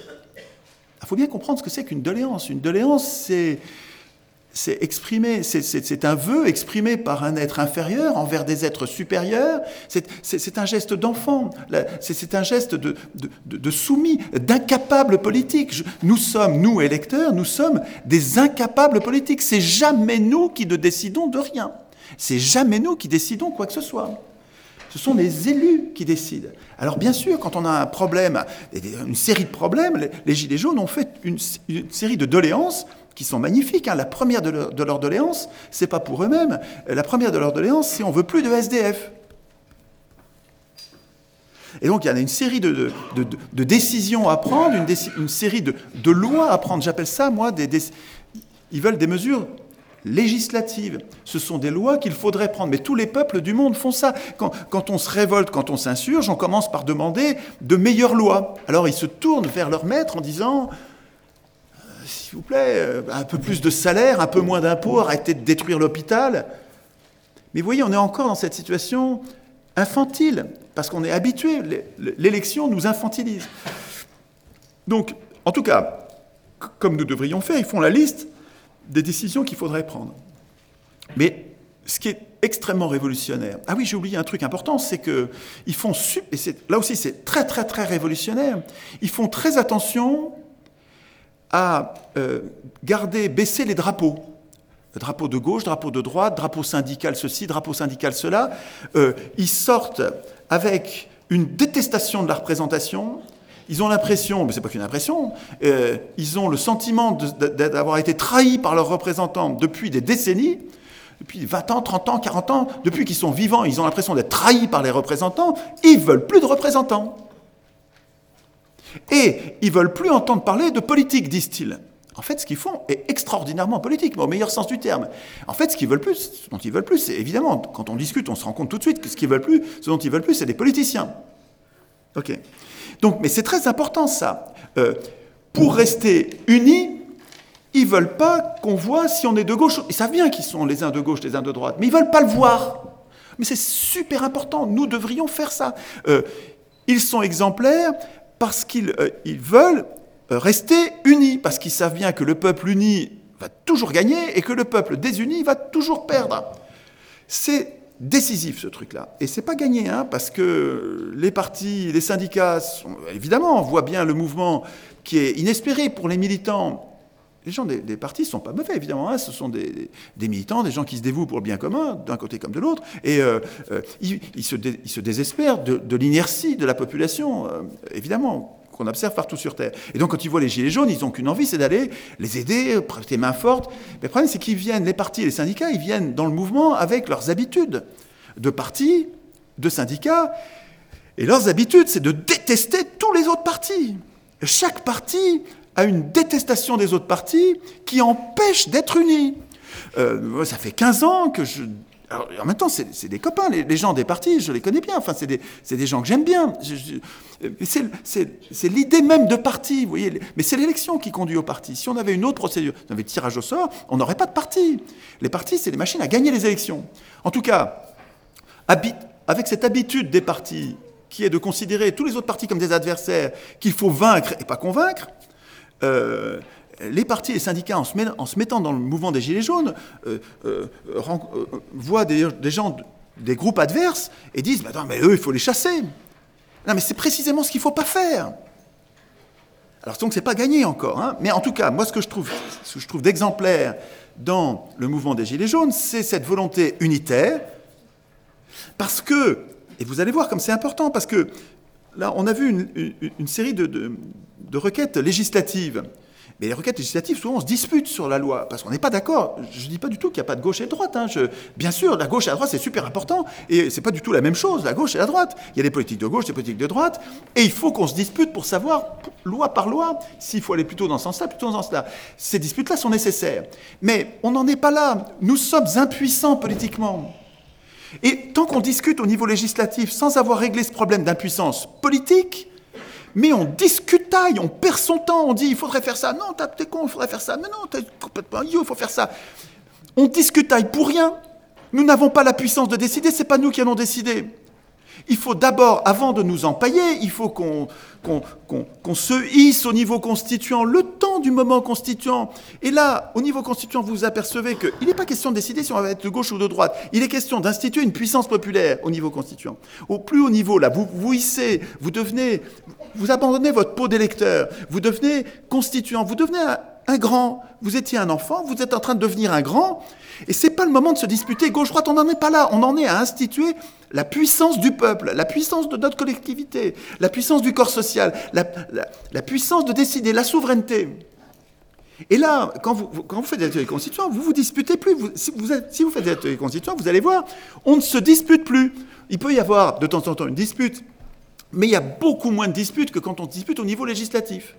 Il faut bien comprendre ce que c'est qu'une doléance. Une doléance, c'est... C'est exprimé, c'est, c'est, c'est un vœu exprimé par un être inférieur envers des êtres supérieurs. C'est, c'est, c'est un geste d'enfant, c'est, c'est un geste de, de, de, de soumis, d'incapable politique. Je, nous sommes, nous électeurs, nous sommes des incapables politiques. C'est jamais nous qui ne décidons de rien. C'est jamais nous qui décidons quoi que ce soit. Ce sont les élus qui décident. Alors bien sûr, quand on a un problème, une série de problèmes, les, les Gilets jaunes ont fait une, une série de doléances qui sont magnifiques. Hein. La première de leur, de leur doléance, c'est pas pour eux-mêmes. La première de leur doléance, c'est on veut plus de S D F. Et donc il y a une série de, de, de, de décisions à prendre, une, déci- une série de, de lois à prendre. J'appelle ça, moi, des, des, ils veulent des mesures législatives. Ce sont des lois qu'il faudrait prendre. Mais tous les peuples du monde font ça. Quand, quand on se révolte, quand on s'insurge, on commence par demander de meilleures lois. Alors ils se tournent vers leur maître en disant... S'il vous plaît, un peu plus de salaire, un peu moins d'impôts, arrêtez de détruire l'hôpital. Mais vous voyez, on est encore dans cette situation infantile, parce qu'on est habitué, l'élection nous infantilise. Donc, en tout cas, comme nous devrions faire, ils font la liste des décisions qu'il faudrait prendre. Mais ce qui est extrêmement révolutionnaire, ah oui, j'ai oublié un truc important, c'est qu'ils font, et c'est, là aussi c'est très très très révolutionnaire, ils font très attention à euh, garder, baisser les drapeaux. Drapeau de gauche, drapeau de droite, drapeau syndical ceci, drapeau syndical cela. Euh, ils sortent avec une détestation de la représentation. Ils ont l'impression, mais c'est pas qu'une impression, euh, ils ont le sentiment de, de, d'avoir été trahis par leurs représentants depuis des décennies, depuis vingt ans, trente ans, quarante ans, depuis qu'ils sont vivants, ils ont l'impression d'être trahis par les représentants, ils veulent plus de représentants. Et ils ne veulent plus entendre parler de politique, disent-ils. En fait, ce qu'ils font est extraordinairement politique, mais au meilleur sens du terme. En fait, ce qu'ils veulent plus, ce dont ils veulent plus, c'est évidemment, quand on discute, on se rend compte tout de suite que ce qu'ils veulent plus, ce dont ils veulent plus, c'est des politiciens. Ok. Donc, mais c'est très important ça. Euh, pour rester unis, ils ne veulent pas qu'on voit si on est de gauche. Ils savent bien qu'ils sont les uns de gauche, les uns de droite, mais ils ne veulent pas le voir. Mais c'est super important. Nous devrions faire ça. Euh, ils sont exemplaires. Parce qu'ils euh, ils veulent rester unis, parce qu'ils savent bien que le peuple uni va toujours gagner et que le peuple désuni va toujours perdre. C'est décisif ce truc-là. Et c'est pas gagné, hein, parce que les partis, les syndicats, sont, évidemment, on voit bien le mouvement qui est inespéré pour les militants. Les gens des, des partis ne sont pas mauvais, évidemment. Hein. Ce sont des, des militants, des gens qui se dévouent pour le bien commun, d'un côté comme de l'autre. Et euh, euh, ils, ils, se dé, ils se désespèrent de, de l'inertie de la population, euh, évidemment, qu'on observe partout sur Terre. Et donc, quand ils voient les gilets jaunes, ils n'ont qu'une envie, c'est d'aller les aider, prêter main forte. Mais le problème, c'est qu'ils viennent, les partis et les syndicats, ils viennent dans le mouvement avec leurs habitudes de partis de syndicats, et leurs habitudes, c'est de détester tous les autres partis. Chaque parti a une détestation des autres partis qui empêche d'être unis. Euh, ça fait quinze ans que je... Alors, en même temps, c'est, c'est des copains, les, les gens des partis, je les connais bien, enfin, c'est des, c'est des gens que j'aime bien. Je, je, c'est, c'est, c'est l'idée même de parti, vous voyez. Mais c'est l'élection qui conduit au parti. Si on avait une autre procédure, si on avait tirage au sort, on n'aurait pas de parti. Les partis, c'est des machines à gagner les élections. En tout cas, habit, avec cette habitude des partis, qui est de considérer tous les autres partis comme des adversaires qu'il faut vaincre et pas convaincre, euh, les partis et les syndicats, en se, met, en se mettant dans le mouvement des Gilets jaunes, euh, euh, rend, euh, voient des, des gens, des groupes adverses, et disent « mais eux, il faut les chasser ». Non, mais c'est précisément ce qu'il ne faut pas faire. Alors, donc, ce n'est pas gagné encore. Hein, mais en tout cas, moi, ce que je trouve, ce que je trouve d'exemplaire dans le mouvement des Gilets jaunes, c'est cette volonté unitaire, parce que, et vous allez voir comme c'est important, parce que là, on a vu une, une, une série de, de, de requêtes législatives. Mais les requêtes législatives, souvent, on se dispute sur la loi, parce qu'on n'est pas d'accord. Je ne dis pas du tout qu'il n'y a pas de gauche et de droite. Hein. Je, bien sûr, la gauche et la droite, c'est super important, et ce n'est pas du tout la même chose, la gauche et la droite. Il y a des politiques de gauche, des politiques de droite, et il faut qu'on se dispute pour savoir, loi par loi, s'il faut aller plutôt dans ce sens-là, plutôt dans ce sens-là. Ces disputes-là sont nécessaires. Mais on n'en est pas là. Nous sommes impuissants politiquement. Et tant qu'on discute au niveau législatif sans avoir réglé ce problème d'impuissance politique, mais on discutaille, on perd son temps, on dit il faudrait faire ça, non, t'es con, il faudrait faire ça, mais non, t'es complètement idiot, il faut faire ça. On discutaille pour rien. Nous n'avons pas la puissance de décider, c'est pas nous qui allons décider. Il faut d'abord, avant de nous empailler, il faut qu'on, qu'on, qu'on, qu'on se hisse au niveau constituant, le temps du moment constituant. Et là, au niveau constituant, vous vous apercevez qu'il n'est pas question de décider si on va être de gauche ou de droite. Il est question d'instituer une puissance populaire au niveau constituant. Au plus haut niveau, là, vous vous hissez, vous devenez, vous abandonnez votre peau d'électeur, vous devenez constituant, vous devenez un, un grand. Vous étiez un enfant, vous êtes en train de devenir un grand. Et ce n'est pas le moment de se disputer gauche-droite, on n'en est pas là. On en est à instituer la puissance du peuple, la puissance de notre collectivité, la puissance du corps social, la, la, la puissance de décider, la souveraineté. Et là, quand vous, quand vous faites des ateliers constituants, vous ne vous disputez plus. Vous, si, vous êtes, si vous faites des ateliers constituants, vous allez voir, on ne se dispute plus. Il peut y avoir de temps en temps une dispute, mais il y a beaucoup moins de disputes que quand on dispute au niveau législatif.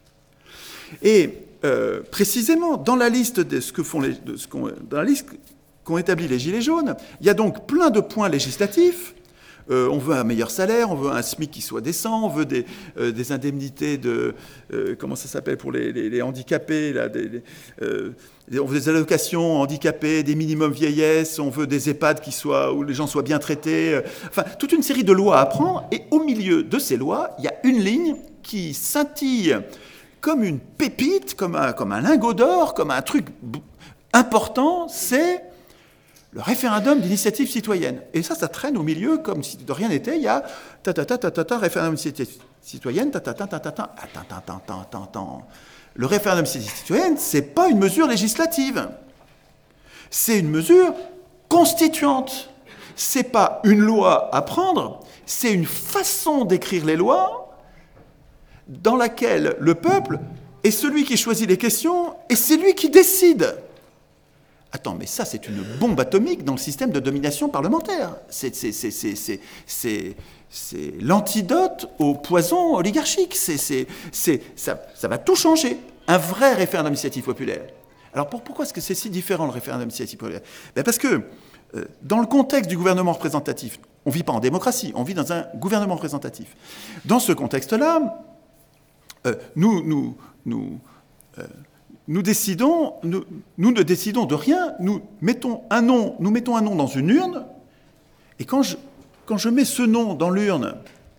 Et euh, précisément, dans la liste de ce que font les, de ce qu'on, dans la liste qu'ont établi les Gilets jaunes, il y a donc plein de points législatifs. Euh, on veut un meilleur salaire, on veut un SMIC qui soit décent, on veut des, euh, des indemnités de... Euh, comment ça s'appelle pour les, les, les handicapés là, des, des, euh, on veut des allocations handicapés, des minimums vieillesse, on veut des EHPAD qui soient, où les gens soient bien traités. Euh, enfin, toute une série de lois à prendre. Et au milieu de ces lois, il y a une ligne qui scintille comme une pépite, comme un, comme un lingot d'or, comme un truc important, c'est le référendum d'initiative citoyenne. Et ça, ça traîne au milieu comme si de rien n'était. Il y a ta ta ta ta ta ta référendum d'initiative citoyenne, ta ta ta ta ta ta. Attends, attends, attends, attends, attends. Le référendum d'initiative citoyenne, c'est pas une mesure législative. C'est une mesure constituante. C'est pas une loi à prendre, c'est une façon d'écrire les lois dans laquelle le peuple est celui qui choisit les questions et c'est lui qui décide. Attends, mais ça, c'est une bombe atomique dans le système de domination parlementaire. C'est, c'est, c'est, c'est, c'est, c'est, c'est l'antidote au poison oligarchique. C'est, c'est, c'est, ça, ça va tout changer. Un vrai référendum d'initiative populaire. Alors pour, pourquoi est-ce que c'est si différent, le référendum d'initiative populaire ? Ben parce que euh, dans le contexte du gouvernement représentatif, on ne vit pas en démocratie, on vit dans un gouvernement représentatif. Dans ce contexte-là, euh, nous... nous, nous euh, Nous décidons, nous, nous ne décidons de rien, nous mettons un nom, nous mettons un nom dans une urne, et quand je, quand je mets ce nom dans l'urne,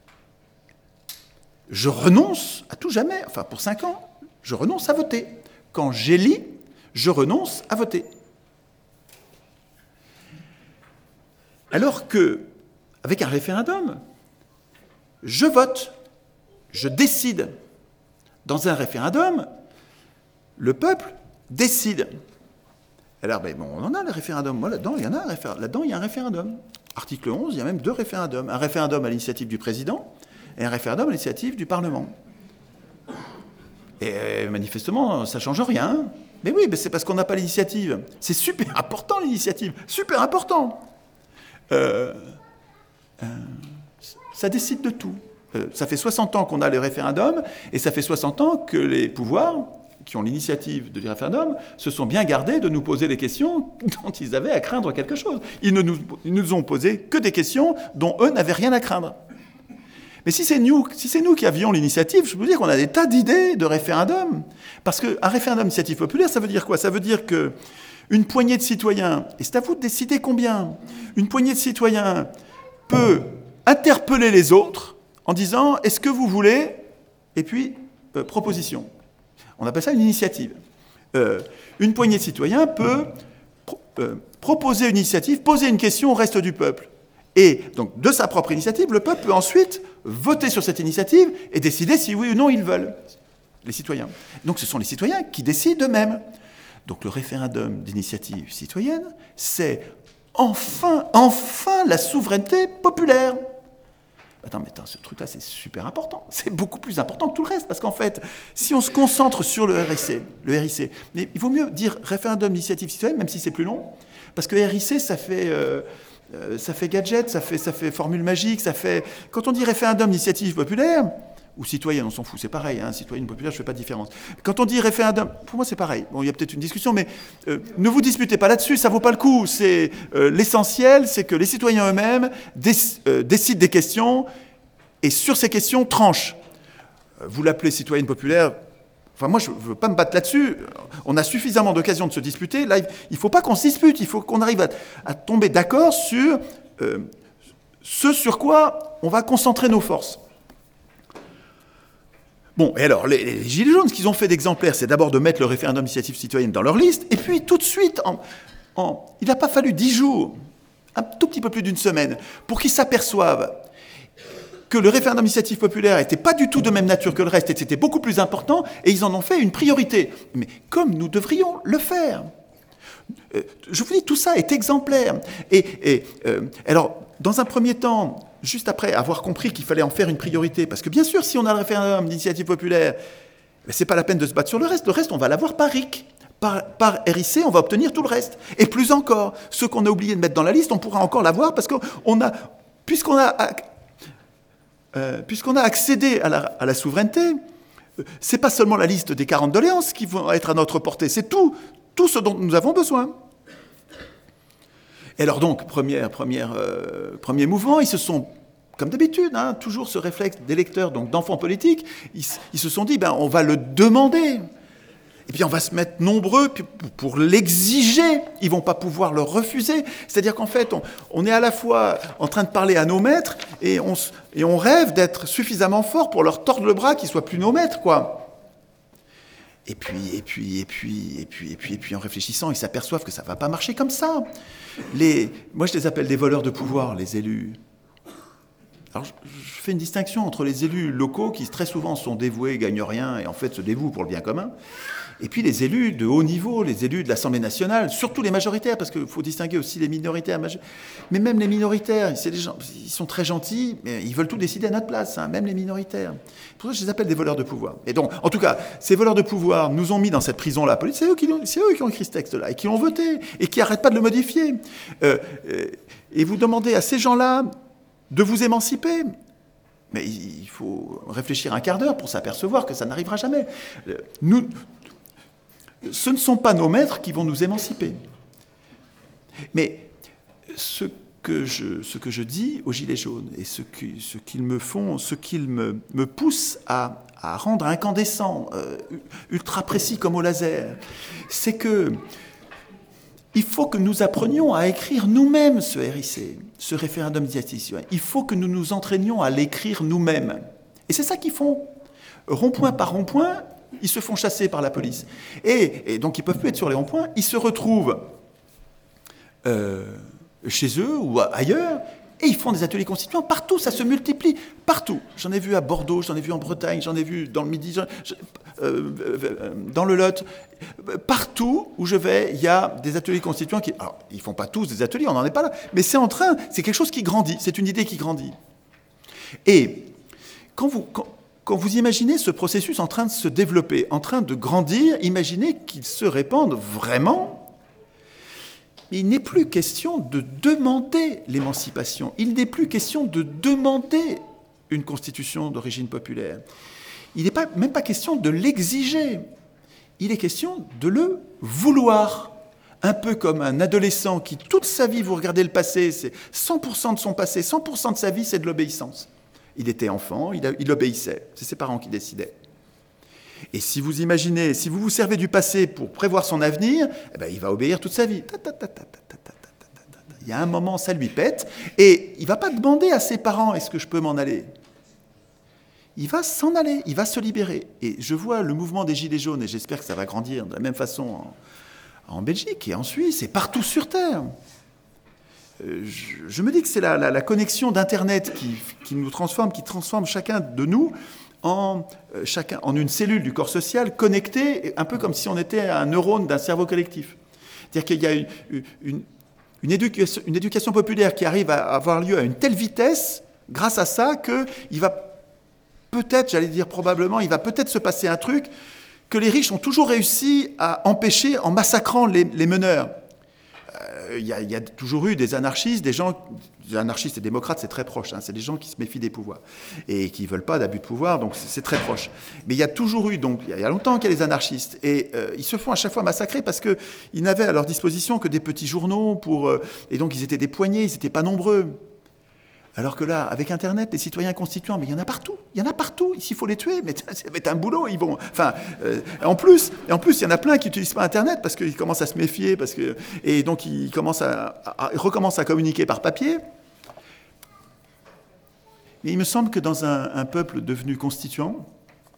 je renonce à tout jamais, enfin pour cinq ans, je renonce à voter. Quand j'élis, je renonce à voter. Alors que, avec un référendum, je vote, je décide. Dans un référendum, le peuple décide. Alors, ben, bon, on en a le référendum. Moi, là-dedans, il y en a un référendum. Là-dedans, il y a un référendum. Article onze, il y a même deux référendums. Un référendum à l'initiative du président et un référendum à l'initiative du Parlement. Et euh, manifestement, ça ne change rien. Mais oui, mais c'est parce qu'on n'a pas l'initiative. C'est super important, l'initiative. Super important. Euh, euh, ça décide de tout. Euh, ça fait soixante ans qu'on a le référendum, et ça fait soixante ans que les pouvoirs qui ont l'initiative du référendum se sont bien gardés de nous poser les questions dont ils avaient à craindre quelque chose. Ils ne nous, ils nous ont posé que des questions dont eux n'avaient rien à craindre. Mais si c'est nous, si c'est nous qui avions l'initiative, je peux vous dire qu'on a des tas d'idées de référendum. Parce qu'un référendum d'initiative populaire, ça veut dire quoi? Ça veut dire qu'une poignée de citoyens, et c'est à vous de décider combien, une poignée de citoyens peut interpeller les autres en disant « est-ce que vous voulez ?» et puis euh, « proposition ». On appelle ça une initiative. Euh, une poignée de citoyens peut pro- euh, proposer une initiative, poser une question au reste du peuple. Et donc, de sa propre initiative, le peuple peut ensuite voter sur cette initiative et décider si oui ou non ils veulent, les citoyens. Donc, ce sont les citoyens qui décident eux-mêmes. Donc, le référendum d'initiative citoyenne, c'est enfin, enfin la souveraineté populaire. Attends, mais attends, ce truc-là, c'est super important. C'est beaucoup plus important que tout le reste. Parce qu'en fait, si on se concentre sur le R I C, le R I C, mais il vaut mieux dire référendum d'initiative citoyenne, même si c'est plus long, parce que R I C, ça fait, euh, euh, ça fait gadget, ça fait, ça fait formule magique, ça fait... Quand on dit référendum d'initiative populaire, ou citoyenne, on s'en fout, c'est pareil, hein, citoyenne populaire, je ne fais pas de différence. Quand on dit référendum, pour moi c'est pareil. Bon, il y a peut-être une discussion, mais euh, ne vous disputez pas là-dessus, ça ne vaut pas le coup. C'est, euh, l'essentiel, c'est que les citoyens eux-mêmes déc- euh, décident des questions et sur ces questions tranchent. Euh, vous l'appelez citoyenne populaire, enfin moi je ne veux pas me battre là-dessus. On a suffisamment d'occasions de se disputer. Là, il ne faut pas qu'on se dispute, il faut qu'on arrive à, à tomber d'accord sur euh, ce sur quoi on va concentrer nos forces. Bon, et alors, les, les Gilets jaunes, ce qu'ils ont fait d'exemplaire, c'est d'abord de mettre le référendum d'initiative citoyenne dans leur liste, et puis tout de suite, en, en, il n'a pas fallu dix jours, un tout petit peu plus d'une semaine, pour qu'ils s'aperçoivent que le référendum d'initiative populaire n'était pas du tout de même nature que le reste, et c'était beaucoup plus important, et ils en ont fait une priorité. Mais comme nous devrions le faire. Euh, je vous dis, tout ça est exemplaire. Et, et euh, alors, dans un premier temps, juste après avoir compris qu'il fallait en faire une priorité, parce que bien sûr, si on a le référendum d'initiative populaire, ce n'est pas la peine de se battre sur le reste. Le reste, on va l'avoir par R I C. Par, par R I C, on va obtenir tout le reste. Et plus encore, ce qu'on a oublié de mettre dans la liste, on pourra encore l'avoir, parce qu'on a, puisqu'on a, euh, puisqu'on a accédé à la, à la souveraineté, ce n'est pas seulement la liste des quarante doléances qui vont être à notre portée, c'est tout, tout ce dont nous avons besoin. Et alors donc, première, première, euh, premier mouvement, ils se sont, comme d'habitude, hein, toujours ce réflexe d'électeurs, donc d'enfants politiques, ils, ils se sont dit, ben, on va le demander. Et puis on va se mettre nombreux pour l'exiger. Ils ne vont pas pouvoir le refuser. C'est-à-dire qu'en fait, on, on est à la fois en train de parler à nos maîtres et on, et on rêve d'être suffisamment fort pour leur tordre le bras qu'ils ne soient plus nos maîtres, quoi. Et puis, et puis, et puis, et puis, et puis, et puis, en réfléchissant, ils s'aperçoivent que ça ne va pas marcher comme ça. Les, moi, je les appelle des voleurs de pouvoir, les élus. Alors, je, je fais une distinction entre les élus locaux, qui très souvent sont dévoués, gagnent rien, et en fait se dévouent pour le bien commun, et puis les élus de haut niveau, les élus de l'Assemblée nationale, surtout les majoritaires, parce qu'il faut distinguer aussi les minoritaires. Mais même les minoritaires, c'est des gens, ils sont très gentils, mais ils veulent tout décider à notre place, hein, même les minoritaires. Pour ça, je les appelle des voleurs de pouvoir. Et donc, en tout cas, ces voleurs de pouvoir nous ont mis dans cette prison-là. C'est eux qui ont, c'est eux qui ont écrit ce texte-là, et qui l'ont voté, et qui n'arrêtent pas de le modifier. Euh, et vous demandez à ces gens-là de vous émanciper. Mais il faut réfléchir un quart d'heure pour s'apercevoir que ça n'arrivera jamais. Nous... Ce ne sont pas nos maîtres qui vont nous émanciper. Mais ce que je, ce que je dis aux Gilets jaunes, et ce, que, ce qu'ils me font, ce qu'ils me, me poussent à, à rendre incandescent, euh, ultra précis comme au laser, c'est que il faut que nous apprenions à écrire nous-mêmes ce R I C, ce référendum d'initiative citoyenne. Il faut que nous nous entraînions à l'écrire nous-mêmes. Et c'est ça qu'ils font. Rond-point par rond-point, ils se font chasser par la police. Et, et donc, ils ne peuvent plus être sur les ronds-points. Ils se retrouvent euh, chez eux ou ailleurs, et ils font des ateliers constituants partout. Ça se multiplie partout. J'en ai vu à Bordeaux, j'en ai vu en Bretagne, j'en ai vu dans le Midi, j'en, euh, euh, dans le Lot. Partout où je vais, il y a des ateliers constituants qui... Alors, ils ne font pas tous des ateliers, on n'en est pas là. Mais c'est en train, c'est quelque chose qui grandit. C'est une idée qui grandit. Et quand vous... Quand, Quand vous imaginez ce processus en train de se développer, en train de grandir, imaginez qu'il se répande vraiment. il n'est plus question de demander l'émancipation, il n'est plus question de demander une constitution d'origine populaire. Il n'est pas, même pas question de l'exiger, il est question de le vouloir. Un peu comme un adolescent qui, toute sa vie, vous regardez le passé, c'est cent pour cent de son passé, cent pour cent de sa vie, c'est de l'obéissance. Il était enfant, il, a, il obéissait, c'est ses parents qui décidaient. Et si vous imaginez, si vous vous servez du passé pour prévoir son avenir, eh ben, il va obéir toute sa vie. Ta, ta, ta, ta, ta, ta, ta, ta, ta. Il y a un moment, ça lui pète, et il ne va pas demander à ses parents, est-ce que je peux m'en aller ? Il va s'en aller, il va se libérer. Et je vois le mouvement des Gilets jaunes, et j'espère que ça va grandir de la même façon en, en Belgique et en Suisse, et partout sur Terre. Euh, je, je me dis que c'est la, la, la connexion d'Internet qui, qui nous transforme, qui transforme chacun de nous en, euh, chacun, en une cellule du corps social connectée, un peu comme si on était un neurone d'un cerveau collectif. C'est-à-dire qu'il y a une, une, une, éducation, une éducation populaire qui arrive à avoir lieu à une telle vitesse, grâce à ça, qu'il va peut-être, j'allais dire probablement, il va peut-être se passer un truc que les riches ont toujours réussi à empêcher en massacrant les, les meneurs. Euh, il y a, il y a toujours eu des anarchistes, des gens, des anarchistes et démocrates, c'est très proche, hein, c'est des gens qui se méfient des pouvoirs et qui ne veulent pas d'abus de pouvoir, donc c'est, c'est très proche. Mais il y a toujours eu, donc il y a longtemps qu'il y a les anarchistes, et euh, ils se font à chaque fois massacrer parce qu'ils n'avaient à leur disposition que des petits journaux, pour, euh, et donc ils étaient des poignées, ils n'étaient pas nombreux. Alors que là, avec Internet, les citoyens constituants, mais il y en a partout, il y en a partout, ici il faut les tuer, mais ça va être un boulot, ils vont... Enfin, euh, en plus, et en plus, il y en a plein qui n'utilisent pas Internet parce qu'ils commencent à se méfier, parce que, et donc ils, commencent à, à, ils recommencent à communiquer par papier. Mais il me semble que dans un, un peuple devenu constituant,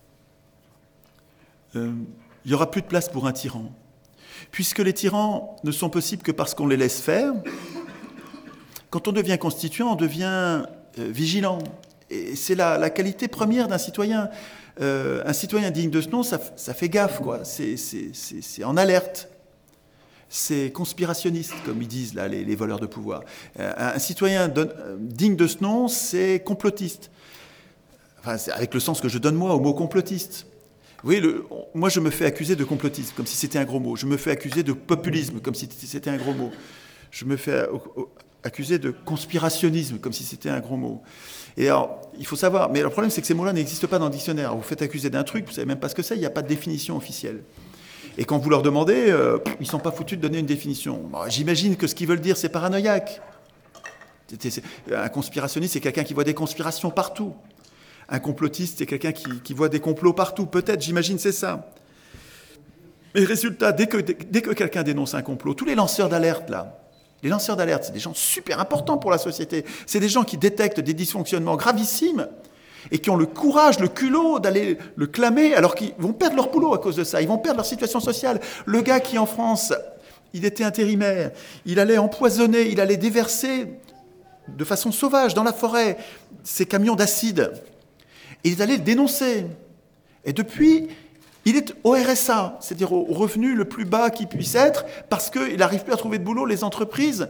euh, il n'y aura plus de place pour un tyran. Puisque les tyrans ne sont possibles que parce qu'on les laisse faire. Quand on devient constituant, on devient euh, vigilant. Et c'est la, la qualité première d'un citoyen. Euh, un citoyen digne de ce nom, ça, ça fait gaffe, quoi. C'est, c'est, c'est, c'est en alerte. C'est conspirationniste, comme ils disent là, les, les voleurs de pouvoir. Euh, un citoyen don, euh, digne de ce nom, c'est complotiste. Enfin, c'est avec le sens que je donne moi au mot complotiste. Oui, le, moi je me fais accuser de complotisme, comme si c'était un gros mot. Je me fais accuser de populisme, comme si c'était un gros mot. Je me fais... Euh, accusé de conspirationnisme, comme si c'était un gros mot. Et alors, il faut savoir, mais le problème, c'est que ces mots-là n'existent pas dans le dictionnaire. Vous faites accuser d'un truc, vous ne savez même pas ce que c'est, il n'y a pas de définition officielle. Et quand vous leur demandez, euh, ils ne sont pas foutus de donner une définition. Bon, j'imagine que ce qu'ils veulent dire, c'est paranoïaque. C'est, c'est, un conspirationniste, c'est quelqu'un qui voit des conspirations partout. Un complotiste, c'est quelqu'un qui, qui voit des complots partout. Peut-être, j'imagine, c'est ça. Mais résultat, dès que, dès, dès que quelqu'un dénonce un complot, tous les lanceurs d'alerte, là, les lanceurs d'alerte, c'est des gens super importants pour la société. C'est des gens qui détectent des dysfonctionnements gravissimes et qui ont le courage, le culot d'aller le clamer alors qu'ils vont perdre leur boulot à cause de ça. Ils vont perdre leur situation sociale. Le gars qui, en France, il était intérimaire, il allait empoisonner, il allait déverser de façon sauvage dans la forêt ses camions d'acide. Et il allait le dénoncer. Et depuis... il est au R S A, c'est-à-dire au revenu le plus bas qu'il puisse être, parce qu'il n'arrive plus à trouver de boulot. Les entreprises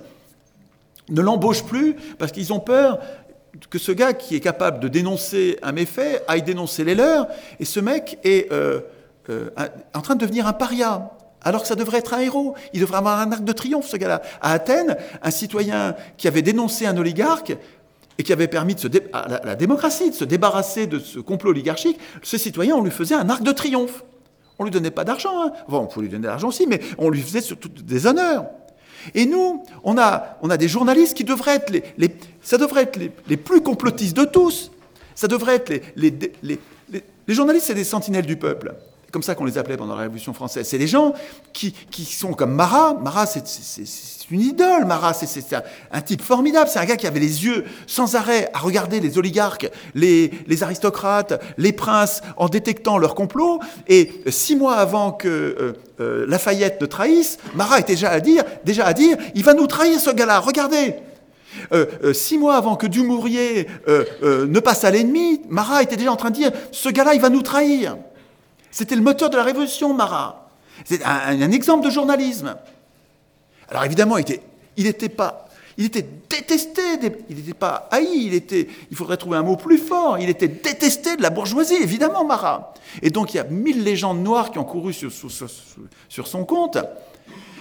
ne l'embauchent plus parce qu'ils ont peur que ce gars qui est capable de dénoncer un méfait aille dénoncer les leurs. Et ce mec est euh, euh, en train de devenir un paria, alors que ça devrait être un héros. Il devrait avoir un arc de triomphe, ce gars-là. À Athènes, un citoyen qui avait dénoncé un oligarque et qui avait permis de se dé- à la, la démocratie de se débarrasser de ce complot oligarchique, ce citoyen, on lui faisait un arc de triomphe. On ne lui donnait pas d'argent. Hein. Bon, on pouvait lui donner de l'argent aussi, mais on lui faisait surtout des honneurs. Et nous, on a, on a des journalistes qui devraient être les, les, ça devrait être les, les plus complotistes de tous. Ça devrait être les, les, les, les, les journalistes, c'est des sentinelles du peuple. C'est comme ça qu'on les appelait pendant la Révolution française. C'est des gens qui, qui sont comme Marat. Marat, c'est, c'est, c'est une idole. Marat, c'est, c'est un, un type formidable. C'est un gars qui avait les yeux sans arrêt à regarder les oligarques, les, les aristocrates, les princes, en détectant leurs complots. Et six mois avant que euh, euh, Lafayette ne trahisse, Marat était déjà à dire, déjà à dire, il va nous trahir ce gars-là. Regardez. Euh, euh, six mois avant que Dumouriez euh, euh, ne passe à l'ennemi, Marat était déjà en train de dire, ce gars-là, il va nous trahir. C'était le moteur de la Révolution, Marat. C'est un, un exemple de journalisme. Alors évidemment, il était, il était pas, il était détesté, il n'était pas haï, il était, il faudrait trouver un mot plus fort, il était détesté de la bourgeoisie, évidemment, Marat. Et donc il y a mille légendes noires qui ont couru sur, sur, sur, sur son compte.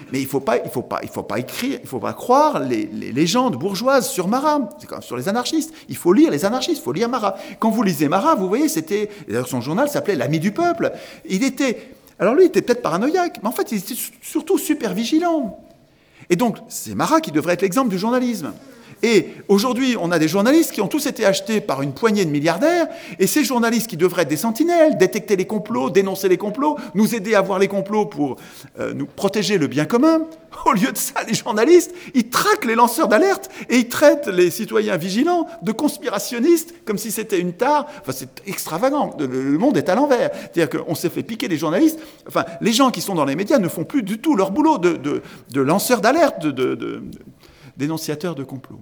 Mais il ne faut pas, il faut pas, il faut pas écrire, il faut pas croire les, les légendes bourgeoises sur Marat, c'est comme sur les anarchistes. Il faut lire les anarchistes, il faut lire Marat. Quand vous lisez Marat, vous voyez, c'était, d'ailleurs son journal s'appelait L'Ami du peuple. Il était, alors lui, il était peut-être paranoïaque, mais en fait, il était surtout super vigilant. Et donc, c'est Marat qui devrait être l'exemple du journalisme. Et aujourd'hui, on a des journalistes qui ont tous été achetés par une poignée de milliardaires, et ces journalistes qui devraient être des sentinelles, détecter les complots, dénoncer les complots, nous aider à voir les complots pour euh, nous protéger le bien commun, au lieu de ça, les journalistes, ils traquent les lanceurs d'alerte et ils traitent les citoyens vigilants de conspirationnistes comme si c'était une tare. Enfin, c'est extravagant. Le monde est à l'envers. C'est-à-dire qu'on s'est fait piquer les journalistes. Enfin, les gens qui sont dans les médias ne font plus du tout leur boulot de, de, de lanceurs d'alerte, de, de, de dénonciateur de complot.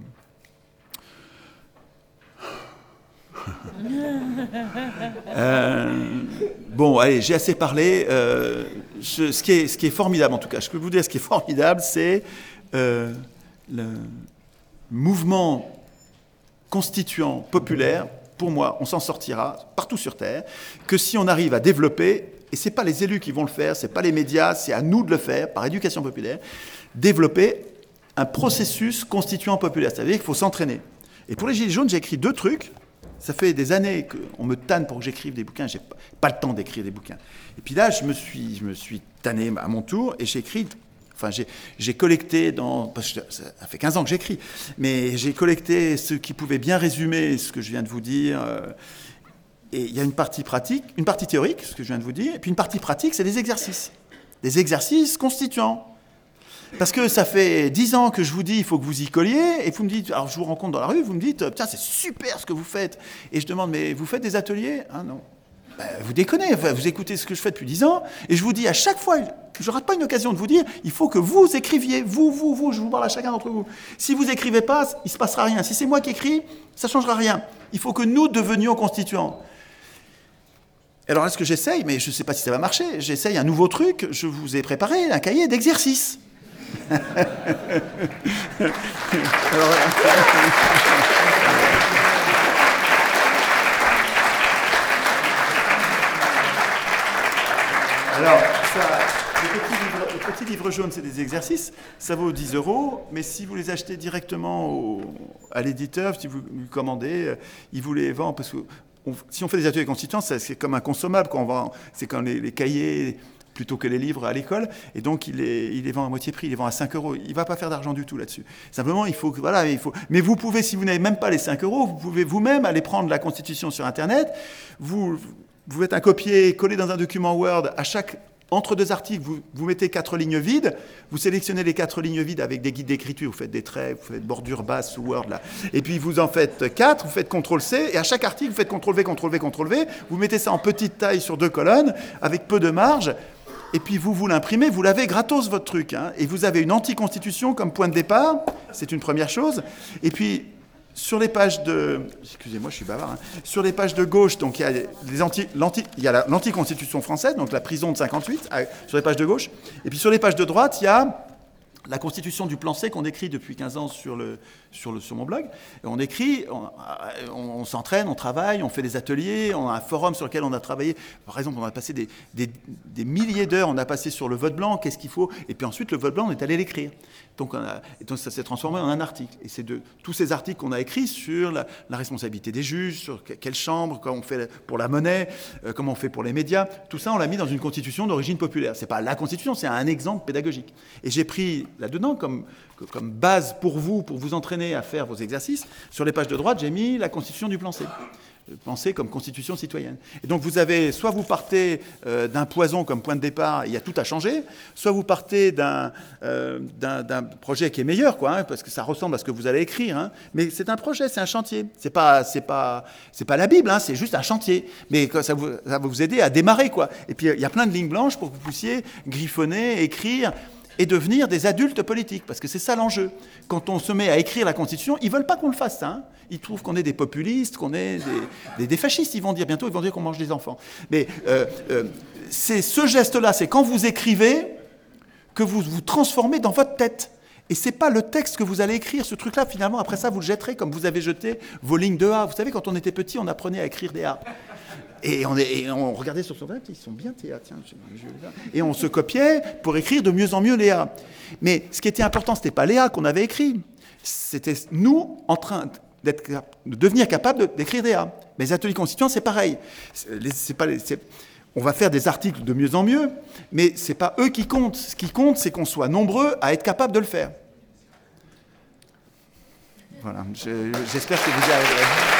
euh, bon, allez, j'ai assez parlé. Euh, je, ce, qui est, ce qui est formidable, en tout cas, je peux vous dire, ce qui est formidable, c'est euh, le mouvement constituant populaire. Pour moi, on s'en sortira partout sur Terre, que si on arrive à développer, et ce n'est pas les élus qui vont le faire, ce n'est pas les médias, c'est à nous de le faire, par éducation populaire, développer un processus constituant populaire. C'est-à-dire qu'il faut s'entraîner. Et pour les Gilets jaunes, j'ai écrit deux trucs. Ça fait des années qu'on me tanne pour que j'écrive des bouquins. Je n'ai pas le temps d'écrire des bouquins. Et puis là, je me suis, je me suis tanné à mon tour et j'ai écrit... Enfin, j'ai, j'ai collecté dans... Parce que ça fait quinze ans que j'écris. Mais j'ai collecté ce qui pouvait bien résumer ce que je viens de vous dire. Et il y a une partie pratique, une partie théorique, ce que je viens de vous dire. Et puis une partie pratique, c'est des exercices. Des exercices constituants. Parce que ça fait dix ans que je vous dis, il faut que vous y colliez, et vous me dites, alors je vous rencontre dans la rue, vous me dites, tiens, c'est super ce que vous faites. Et je demande, mais vous faites des ateliers ? Ah non. Ben, vous déconnez, vous écoutez ce que je fais depuis dix ans, et je vous dis à chaque fois, je ne rate pas une occasion de vous dire, il faut que vous écriviez, vous, vous, vous, je vous parle à chacun d'entre vous. Si vous n'écrivez pas, il ne se passera rien. Si c'est moi qui écris, ça ne changera rien. Il faut que nous devenions constituants. Alors là, ce que j'essaye, mais je ne sais pas si ça va marcher, j'essaye un nouveau truc, je vous ai préparé un cahier d'exercices. Alors, Alors, ça, le, petit livre, le petit livre jaune, c'est des exercices, ça vaut dix euros, mais si vous les achetez directement au, à l'éditeur, si vous lui commandez, il vous les vend, parce que on, si on fait des ateliers constituants, c'est comme un consommable, quand on vend, c'est comme les, les cahiers... plutôt que les livres à l'école, et donc il les, il les vend à moitié prix, il les vend à cinq euros. Il ne va pas faire d'argent du tout là-dessus. Simplement, il faut que, voilà, il faut... Mais vous pouvez, si vous n'avez même pas les cinq euros, vous pouvez vous-même aller prendre la Constitution sur Internet, vous, vous faites un copier, coller dans un document Word, à chaque... Entre deux articles, vous, vous mettez quatre lignes vides, vous sélectionnez les quatre lignes vides avec des guides d'écriture, vous faites des traits, vous faites bordure basse sous Word, là, et puis vous en faites quatre, vous faites contrôle C, et à chaque article, vous faites contrôle V, contrôle V, contrôle V, vous mettez ça en petite taille sur deux colonnes, avec peu de marge, et puis vous vous l'imprimez, vous l'avez gratos votre truc, hein, et vous avez une anti-constitution comme point de départ, c'est une première chose, et puis sur les pages de, excusez-moi je suis bavard, hein, sur les pages de gauche, donc il y a les anti, l'anti, il y a la, l'anti-constitution française, donc la prison de cinquante-huit, sur les pages de gauche, et puis sur les pages de droite, il y a la constitution du plan C qu'on écrit depuis quinze ans sur, le, sur, le, sur mon blog. Et on écrit, on, on, on s'entraîne, on travaille, on fait des ateliers, on a un forum sur lequel on a travaillé. Par exemple, on a passé des, des, des milliers d'heures, on a passé sur le vote blanc, qu'est-ce qu'il faut, et puis ensuite le vote blanc, on est allé l'écrire. Donc, on a, et donc ça s'est transformé en un article. Et c'est de tous ces articles qu'on a écrits sur la, la responsabilité des juges, sur quelle chambre, comment on fait pour la monnaie, euh, comment on fait pour les médias, tout ça, on l'a mis dans une constitution d'origine populaire. C'est pas la constitution, c'est un exemple pédagogique. Et j'ai pris là-dedans, comme, comme base pour vous, pour vous entraîner à faire vos exercices, sur les pages de droite, j'ai mis la constitution du plan C. Le plan C comme constitution citoyenne. Et donc vous avez, soit vous partez euh, d'un poison comme point de départ, il y a tout à changer, soit vous partez d'un, euh, d'un, d'un projet qui est meilleur, quoi, hein, parce que ça ressemble à ce que vous allez écrire, hein, mais c'est un projet, c'est un chantier. C'est pas, c'est pas, c'est pas la Bible, hein, c'est juste un chantier. Mais ça, vous, ça va vous aider à démarrer, quoi. Et puis il y a plein de lignes blanches pour que vous puissiez griffonner, écrire, et devenir des adultes politiques, parce que c'est ça l'enjeu. Quand on se met à écrire la Constitution, ils ne veulent pas qu'on le fasse, ça. Hein. Ils trouvent qu'on est des populistes, qu'on est des, des, des fascistes, ils vont dire bientôt, ils vont dire qu'on mange des enfants. Mais euh, euh, c'est ce geste-là, c'est quand vous écrivez que vous vous transformez dans votre tête. Et ce n'est pas le texte que vous allez écrire, ce truc-là, finalement, après ça, vous le jetterez comme vous avez jeté vos lignes de A. Vous savez, quand on était petit, on apprenait à écrire des A. Et on, est, et on regardait sur son web, ils sont bien Théa, tiens. Je, je, et on se copiait pour écrire de mieux en mieux Léa. Mais ce qui était important, ce n'était pas Léa qu'on avait écrit. C'était nous en train d'être, de devenir capables d'écrire Léa. Mais les ateliers constituants, c'est pareil. C'est, c'est pas, c'est, on va faire des articles de mieux en mieux, mais ce n'est pas eux qui comptent. Ce qui compte, c'est qu'on soit nombreux à être capables de le faire. Voilà, je, j'espère que vous y arriverez.